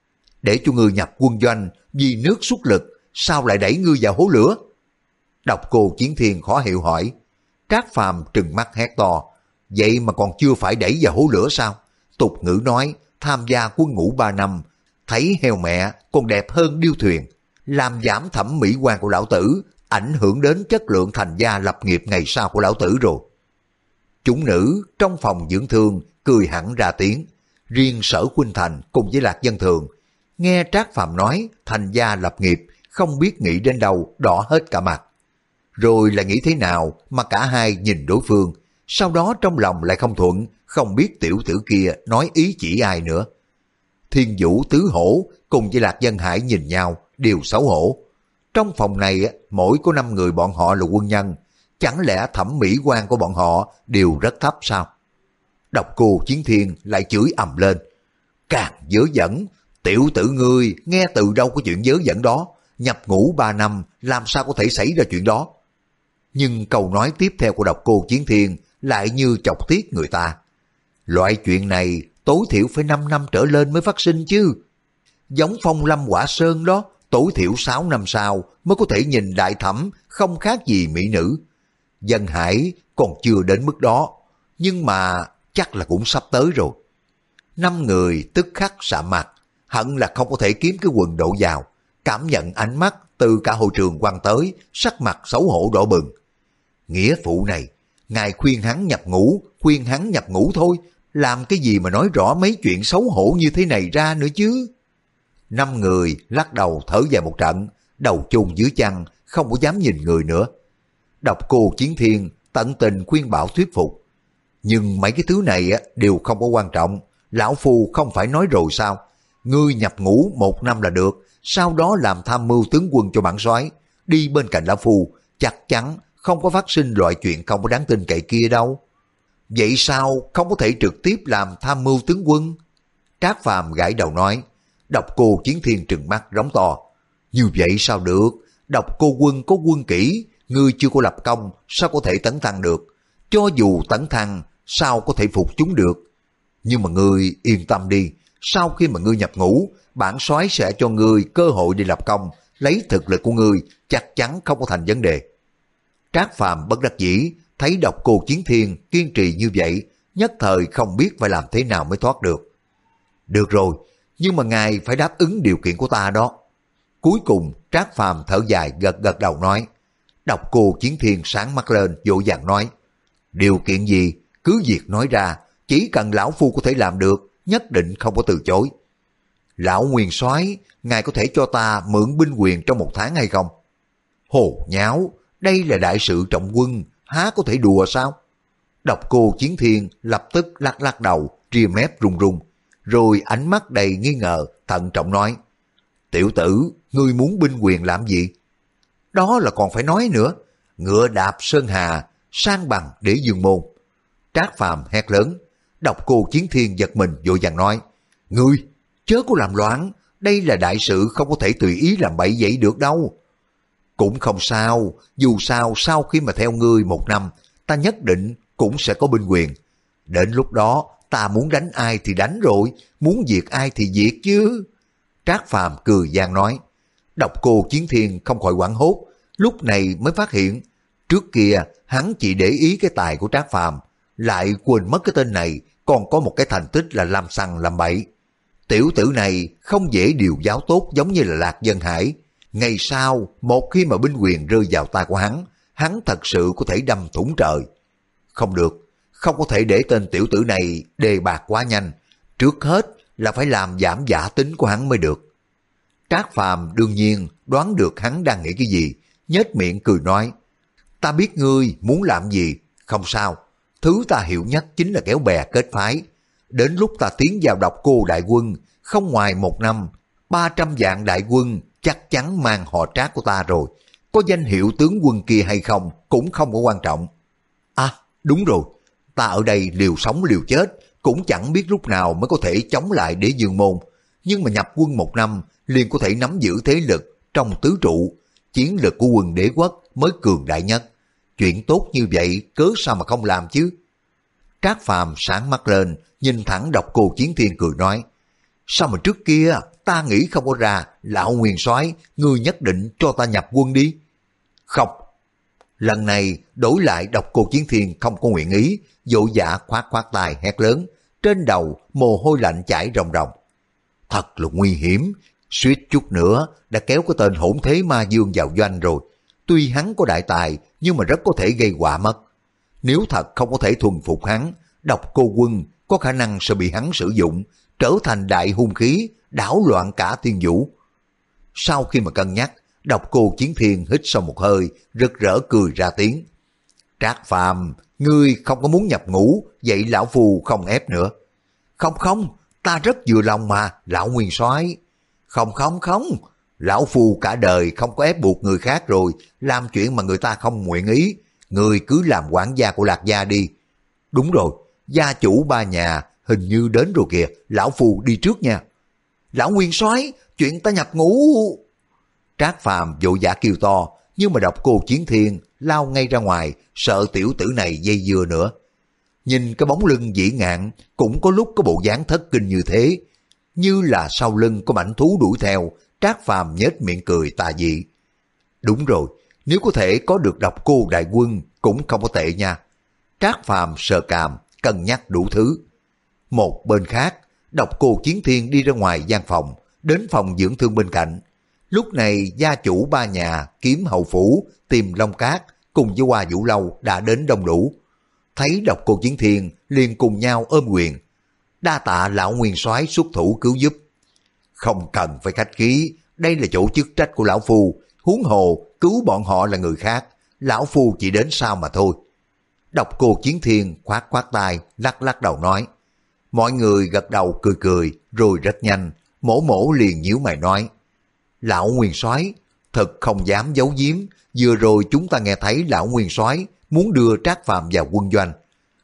Để cho ngươi nhập quân doanh vì nước xuất lực, sao lại đẩy ngươi vào hố lửa? Độc Cô Chiến Thiên khó hiểu hỏi. Trác Phàm trừng mắt hét to. Vậy mà còn chưa phải đẩy vào hố lửa sao? Tục ngữ nói, tham gia quân ngũ ba năm, thấy heo mẹ còn đẹp hơn điêu thuyền. Làm giảm thẩm mỹ quan của lão tử, ảnh hưởng đến chất lượng thành gia lập nghiệp ngày sau của lão tử rồi. Chúng nữ trong phòng dưỡng thương cười hẳn ra tiếng. Riêng Sở Khuynh Thành cùng với Lạc Dân Thường nghe Trác Phàm nói thành gia lập nghiệp, không biết nghĩ đến đâu đỏ hết cả mặt. Rồi là nghĩ thế nào mà cả hai nhìn đối phương, sau đó trong lòng lại không thuận, không biết tiểu tử kia nói ý chỉ ai nữa. Thiên Vũ Tứ Hổ cùng với Lạc Dân Hải nhìn nhau đều xấu hổ. Trong phòng này mỗi có năm người bọn họ là quân nhân, chẳng lẽ thẩm mỹ quan của bọn họ đều rất thấp sao? Độc Cô Chiến Thiên lại chửi ầm lên. Càng dớ dẫn, tiểu tử ngươi nghe từ đâu có chuyện dớ dẫn đó, nhập ngũ ba năm làm sao có thể xảy ra chuyện đó? Nhưng câu nói tiếp theo của Độc Cô Chiến Thiên lại như chọc tiết người ta. Loại chuyện này tối thiểu phải năm năm trở lên mới phát sinh chứ. Giống Phong Lâm Hỏa Sơn đó, tối thiểu sáu năm sau mới có thể nhìn đại thẩm không khác gì mỹ nữ. Dân Hải còn chưa đến mức đó, nhưng mà chắc là cũng sắp tới rồi. Năm người tức khắc sạm mặt, hận là không có thể kiếm cái quần độ vào, cảm nhận ánh mắt từ cả hội trường quăng tới, sắc mặt xấu hổ đỏ bừng. Nghĩa phụ này, ngài khuyên hắn nhập ngũ, khuyên hắn nhập ngũ thôi, làm cái gì mà nói rõ mấy chuyện xấu hổ như thế này ra nữa chứ? Năm người lắc đầu thở dài một trận, đầu chôn dưới chăn, không có dám nhìn người nữa. Độc Cô Chiến Thiên tận tình khuyên bảo thuyết phục. Nhưng mấy cái thứ này đều không có quan trọng, lão phu không phải nói rồi sao? Ngươi nhập ngũ một năm là được, sau đó làm tham mưu tướng quân cho bản soái, đi bên cạnh lão phu, chắc chắn không có phát sinh loại chuyện không có đáng tin cậy kia đâu. Vậy sao không có thể trực tiếp làm tham mưu tướng quân? Trác Phàm gãi đầu nói. Độc Cô Chiến Thiên trừng mắt rống to. Như vậy sao được? Độc Cô quân có quân kỹ, ngươi chưa có lập công, sao có thể tấn thăng được? Cho dù tấn thăng, sao có thể phục chúng được? Nhưng mà ngươi yên tâm đi, sau khi mà ngươi nhập ngũ, bản soái sẽ cho ngươi cơ hội đi lập công, lấy thực lực của ngươi chắc chắn không có thành vấn đề. Trác Phàm bất đắc dĩ, thấy Độc Cô Chiến Thiên kiên trì như vậy, nhất thời không biết phải làm thế nào mới thoát được. Được rồi, nhưng mà ngài phải đáp ứng điều kiện của ta đó. Cuối cùng Trác Phàm thở dài gật gật đầu nói. Độc Cô Chiến Thiên sáng mắt lên vội vàng nói. Điều kiện gì cứ việc nói ra, chỉ cần lão phu có thể làm được, nhất định không có từ chối. Lão nguyên soái, ngài có thể cho ta mượn binh quyền trong một tháng hay không? Hồ nháo, đây là đại sự trọng quân, há có thể đùa sao? Độc Cô Chiến Thiên lập tức lắc lắc đầu, ria mép run run, rồi ánh mắt đầy nghi ngờ, thận trọng nói. Tiểu tử, ngươi muốn binh quyền làm gì? Đó là còn phải nói nữa, ngựa đạp sơn hà, sang bằng để dương môn. Trác Phàm hét lớn. Độc Cô Chiến Thiên giật mình vội vàng nói. Ngươi, chớ có làm loạn, đây là đại sự không có thể tùy ý làm bậy vậy được đâu. Cũng không sao, dù sao sau khi mà theo ngươi một năm, ta nhất định cũng sẽ có binh quyền. Đến lúc đó, ta muốn đánh ai thì đánh rồi, muốn diệt ai thì diệt chứ. Trác Phàm cười gian nói. Độc Cô Chiến Thiên không khỏi hoảng hốt, lúc này mới phát hiện, trước kia hắn chỉ để ý cái tài của Trác Phàm, lại quên mất cái tên này còn có một cái thành tích là làm sằng làm bậy. Tiểu tử này không dễ điều giáo tốt giống như là Lạc Dân Hải. Ngày sau, một khi mà binh quyền rơi vào tay của hắn, hắn thật sự có thể đâm thủng trời. Không được, không có thể để tên tiểu tử này đề bạc quá nhanh. Trước hết là phải làm giảm giả tính của hắn mới được. Trác Phàm đương nhiên đoán được hắn đang nghĩ cái gì, nhếch miệng cười nói. Ta biết ngươi muốn làm gì, không sao. Thứ ta hiểu nhất chính là kéo bè kết phái. Đến lúc ta tiến vào Độc Cô đại quân, không ngoài một năm, ba trăm vạn đại quân chắc chắn mang họ Trác của ta rồi. Có danh hiệu tướng quân kia hay không cũng không có quan trọng. À, đúng rồi, ta ở đây liều sống liều chết, cũng chẳng biết lúc nào mới có thể chống lại Đế Dương Môn. Nhưng mà nhập quân một năm, liền có thể nắm giữ thế lực trong tứ trụ. Chiến lực của quân đế quốc mới cường đại nhất. Chuyện tốt như vậy cớ sao mà không làm chứ? Trác Phàm sáng mắt lên, nhìn thẳng Độc Cô Chiến Thiên cười nói. Sao mà trước kia ta nghĩ không có ra, lão nguyên soái, ngươi nhất định cho ta nhập quân đi. Không. Lần này đổi lại Độc Cô Chiến Thiên không có nguyện ý, vội vã khoát khoát tay hét lớn, trên đầu mồ hôi lạnh chảy ròng ròng. Thật là nguy hiểm, suýt chút nữa đã kéo cái tên hỗn thế ma dương vào doanh rồi. Tuy hắn có đại tài, nhưng mà rất có thể gây họa mất. Nếu thật không có thể thuần phục hắn, Độc Cô quân có khả năng sẽ bị hắn sử dụng, trở thành đại hung khí, đảo loạn cả thiên vũ. Sau khi mà cân nhắc, Độc Cô Chiến Thiên hít sâu một hơi, rực rỡ cười ra tiếng. Trác Phàm, ngươi không có muốn nhập ngũ, vậy lão phu không ép nữa. Không không, ta rất vừa lòng mà, lão nguyên soái. Không không không, lão phu cả đời không có ép buộc người khác rồi, làm chuyện mà người ta không nguyện ý. Người cứ làm quản gia của Lạc gia đi. Đúng rồi, gia chủ ba nhà hình như đến rồi kìa, lão phu đi trước nha. Lão nguyên soái, chuyện ta nhập ngũ. Trác Phàm vội vã kêu to, nhưng mà Độc Cô Chiến Thiên lao ngay ra ngoài, sợ tiểu tử này dây dưa nữa. Nhìn cái bóng lưng vĩ ngạn, cũng có lúc có bộ dáng thất kinh như thế, như là sau lưng có mảnh thú đuổi theo. Trác Phàm nhếch miệng cười tà dị. Đúng rồi, nếu có thể có được Độc Cô đại quân cũng không có tệ nha. Trác Phàm sờ cằm, cân nhắc đủ thứ. Một bên khác, Độc Cô Chiến Thiên đi ra ngoài gian phòng, đến phòng dưỡng thương bên cạnh. Lúc này gia chủ ba nhà Kiếm Hậu Phủ, Tìm Long Cát cùng với Hoa Vũ Lâu đã đến đông đủ. Thấy Độc Cô Chiến Thiên liền cùng nhau ôm quyền. Đa tạ lão nguyên soái xuất thủ cứu giúp. Không cần phải khách khí, đây là chỗ chức trách của lão phu, huống hồ cứu bọn họ là người khác, lão phu chỉ đến sau mà thôi. Độc Cô Chiến Thiên khoát khoát tay, lắc lắc đầu nói. Mọi người gật đầu cười cười, rồi rất nhanh, mổ mổ liền nhíu mày nói. Lão nguyên soái, thật không dám giấu giếm, vừa rồi chúng ta nghe thấy lão nguyên soái muốn đưa Trác Phàm vào quân doanh.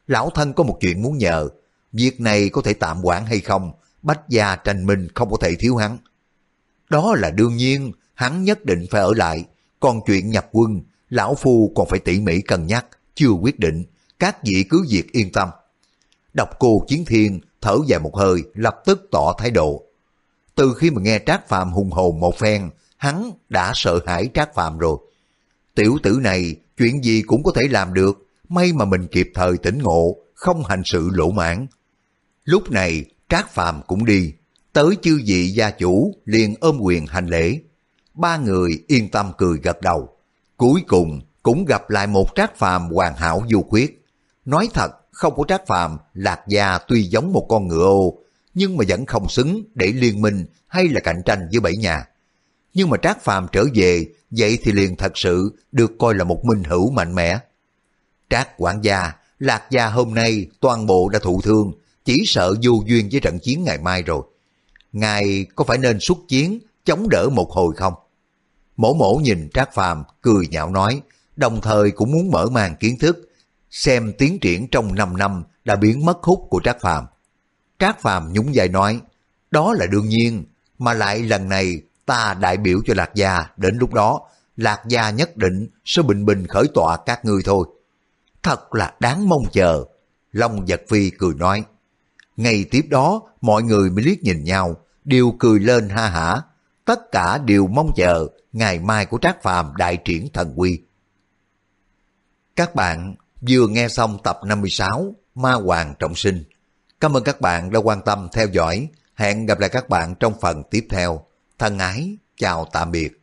lão thân có một chuyện muốn nhờ, việc này có thể tạm quản hay không, Bách gia tranh minh không có thể thiếu hắn. Đó là đương nhiên, hắn nhất định phải ở lại, còn chuyện nhập quân, lão phu còn phải tỉ mỉ cân nhắc, chưa quyết định, các vị cứ việc yên tâm. Độc Cô Chiến Thiên thở dài một hơi, lập tức tỏ thái độ. Từ khi mà nghe Trác Phàm hùng hồn một phen, hắn đã sợ hãi Trác Phàm rồi. Tiểu tử này chuyện gì cũng có thể làm được, may mà mình kịp thời tỉnh ngộ, không hành sự lỗ mãn. Lúc này Trác Phàm cũng đi, tới chư vị gia chủ liền ôm quyền hành lễ. Ba người yên tâm cười gật đầu. Cuối cùng cũng gặp lại một Trác Phàm hoàn hảo vô khuyết. Nói thật, không có Trác Phàm, Lạc Gia tuy giống một con ngựa ô, nhưng mà vẫn không xứng để liên minh hay là cạnh tranh với bảy nhà. Nhưng mà Trác Phàm trở về, vậy thì liền thật sự được coi là một minh hữu mạnh mẽ. Trác quản gia, Lạc Gia hôm nay toàn bộ đã thụ thương, chỉ sợ vô duyên với trận chiến ngày mai rồi. Ngài có phải nên xuất chiến, chống đỡ một hồi không? Mổ mổ nhìn Trác Phàm cười nhạo nói, đồng thời cũng muốn mở màn kiến thức, xem tiến triển trong năm năm đã biến mất hút của Trác Phàm. Trác Phàm nhún vai nói, đó là đương nhiên, mà lại lần này ta đại biểu cho Lạc Gia, đến lúc đó Lạc Gia nhất định sẽ bình bình khởi tọa các ngươi thôi. Thật là đáng mong chờ. Long Vật Phi cười nói. Ngày tiếp đó mọi người mới liếc nhìn nhau, đều cười lên ha hả, tất cả đều mong chờ ngày mai của Trác Phàm đại triển thần uy. Các bạn vừa nghe xong tập năm mươi sáu Ma Hoàng Trọng Sinh. Cảm ơn các bạn đã quan tâm theo dõi. Hẹn gặp lại các bạn trong phần tiếp theo. Thân ái, chào tạm biệt.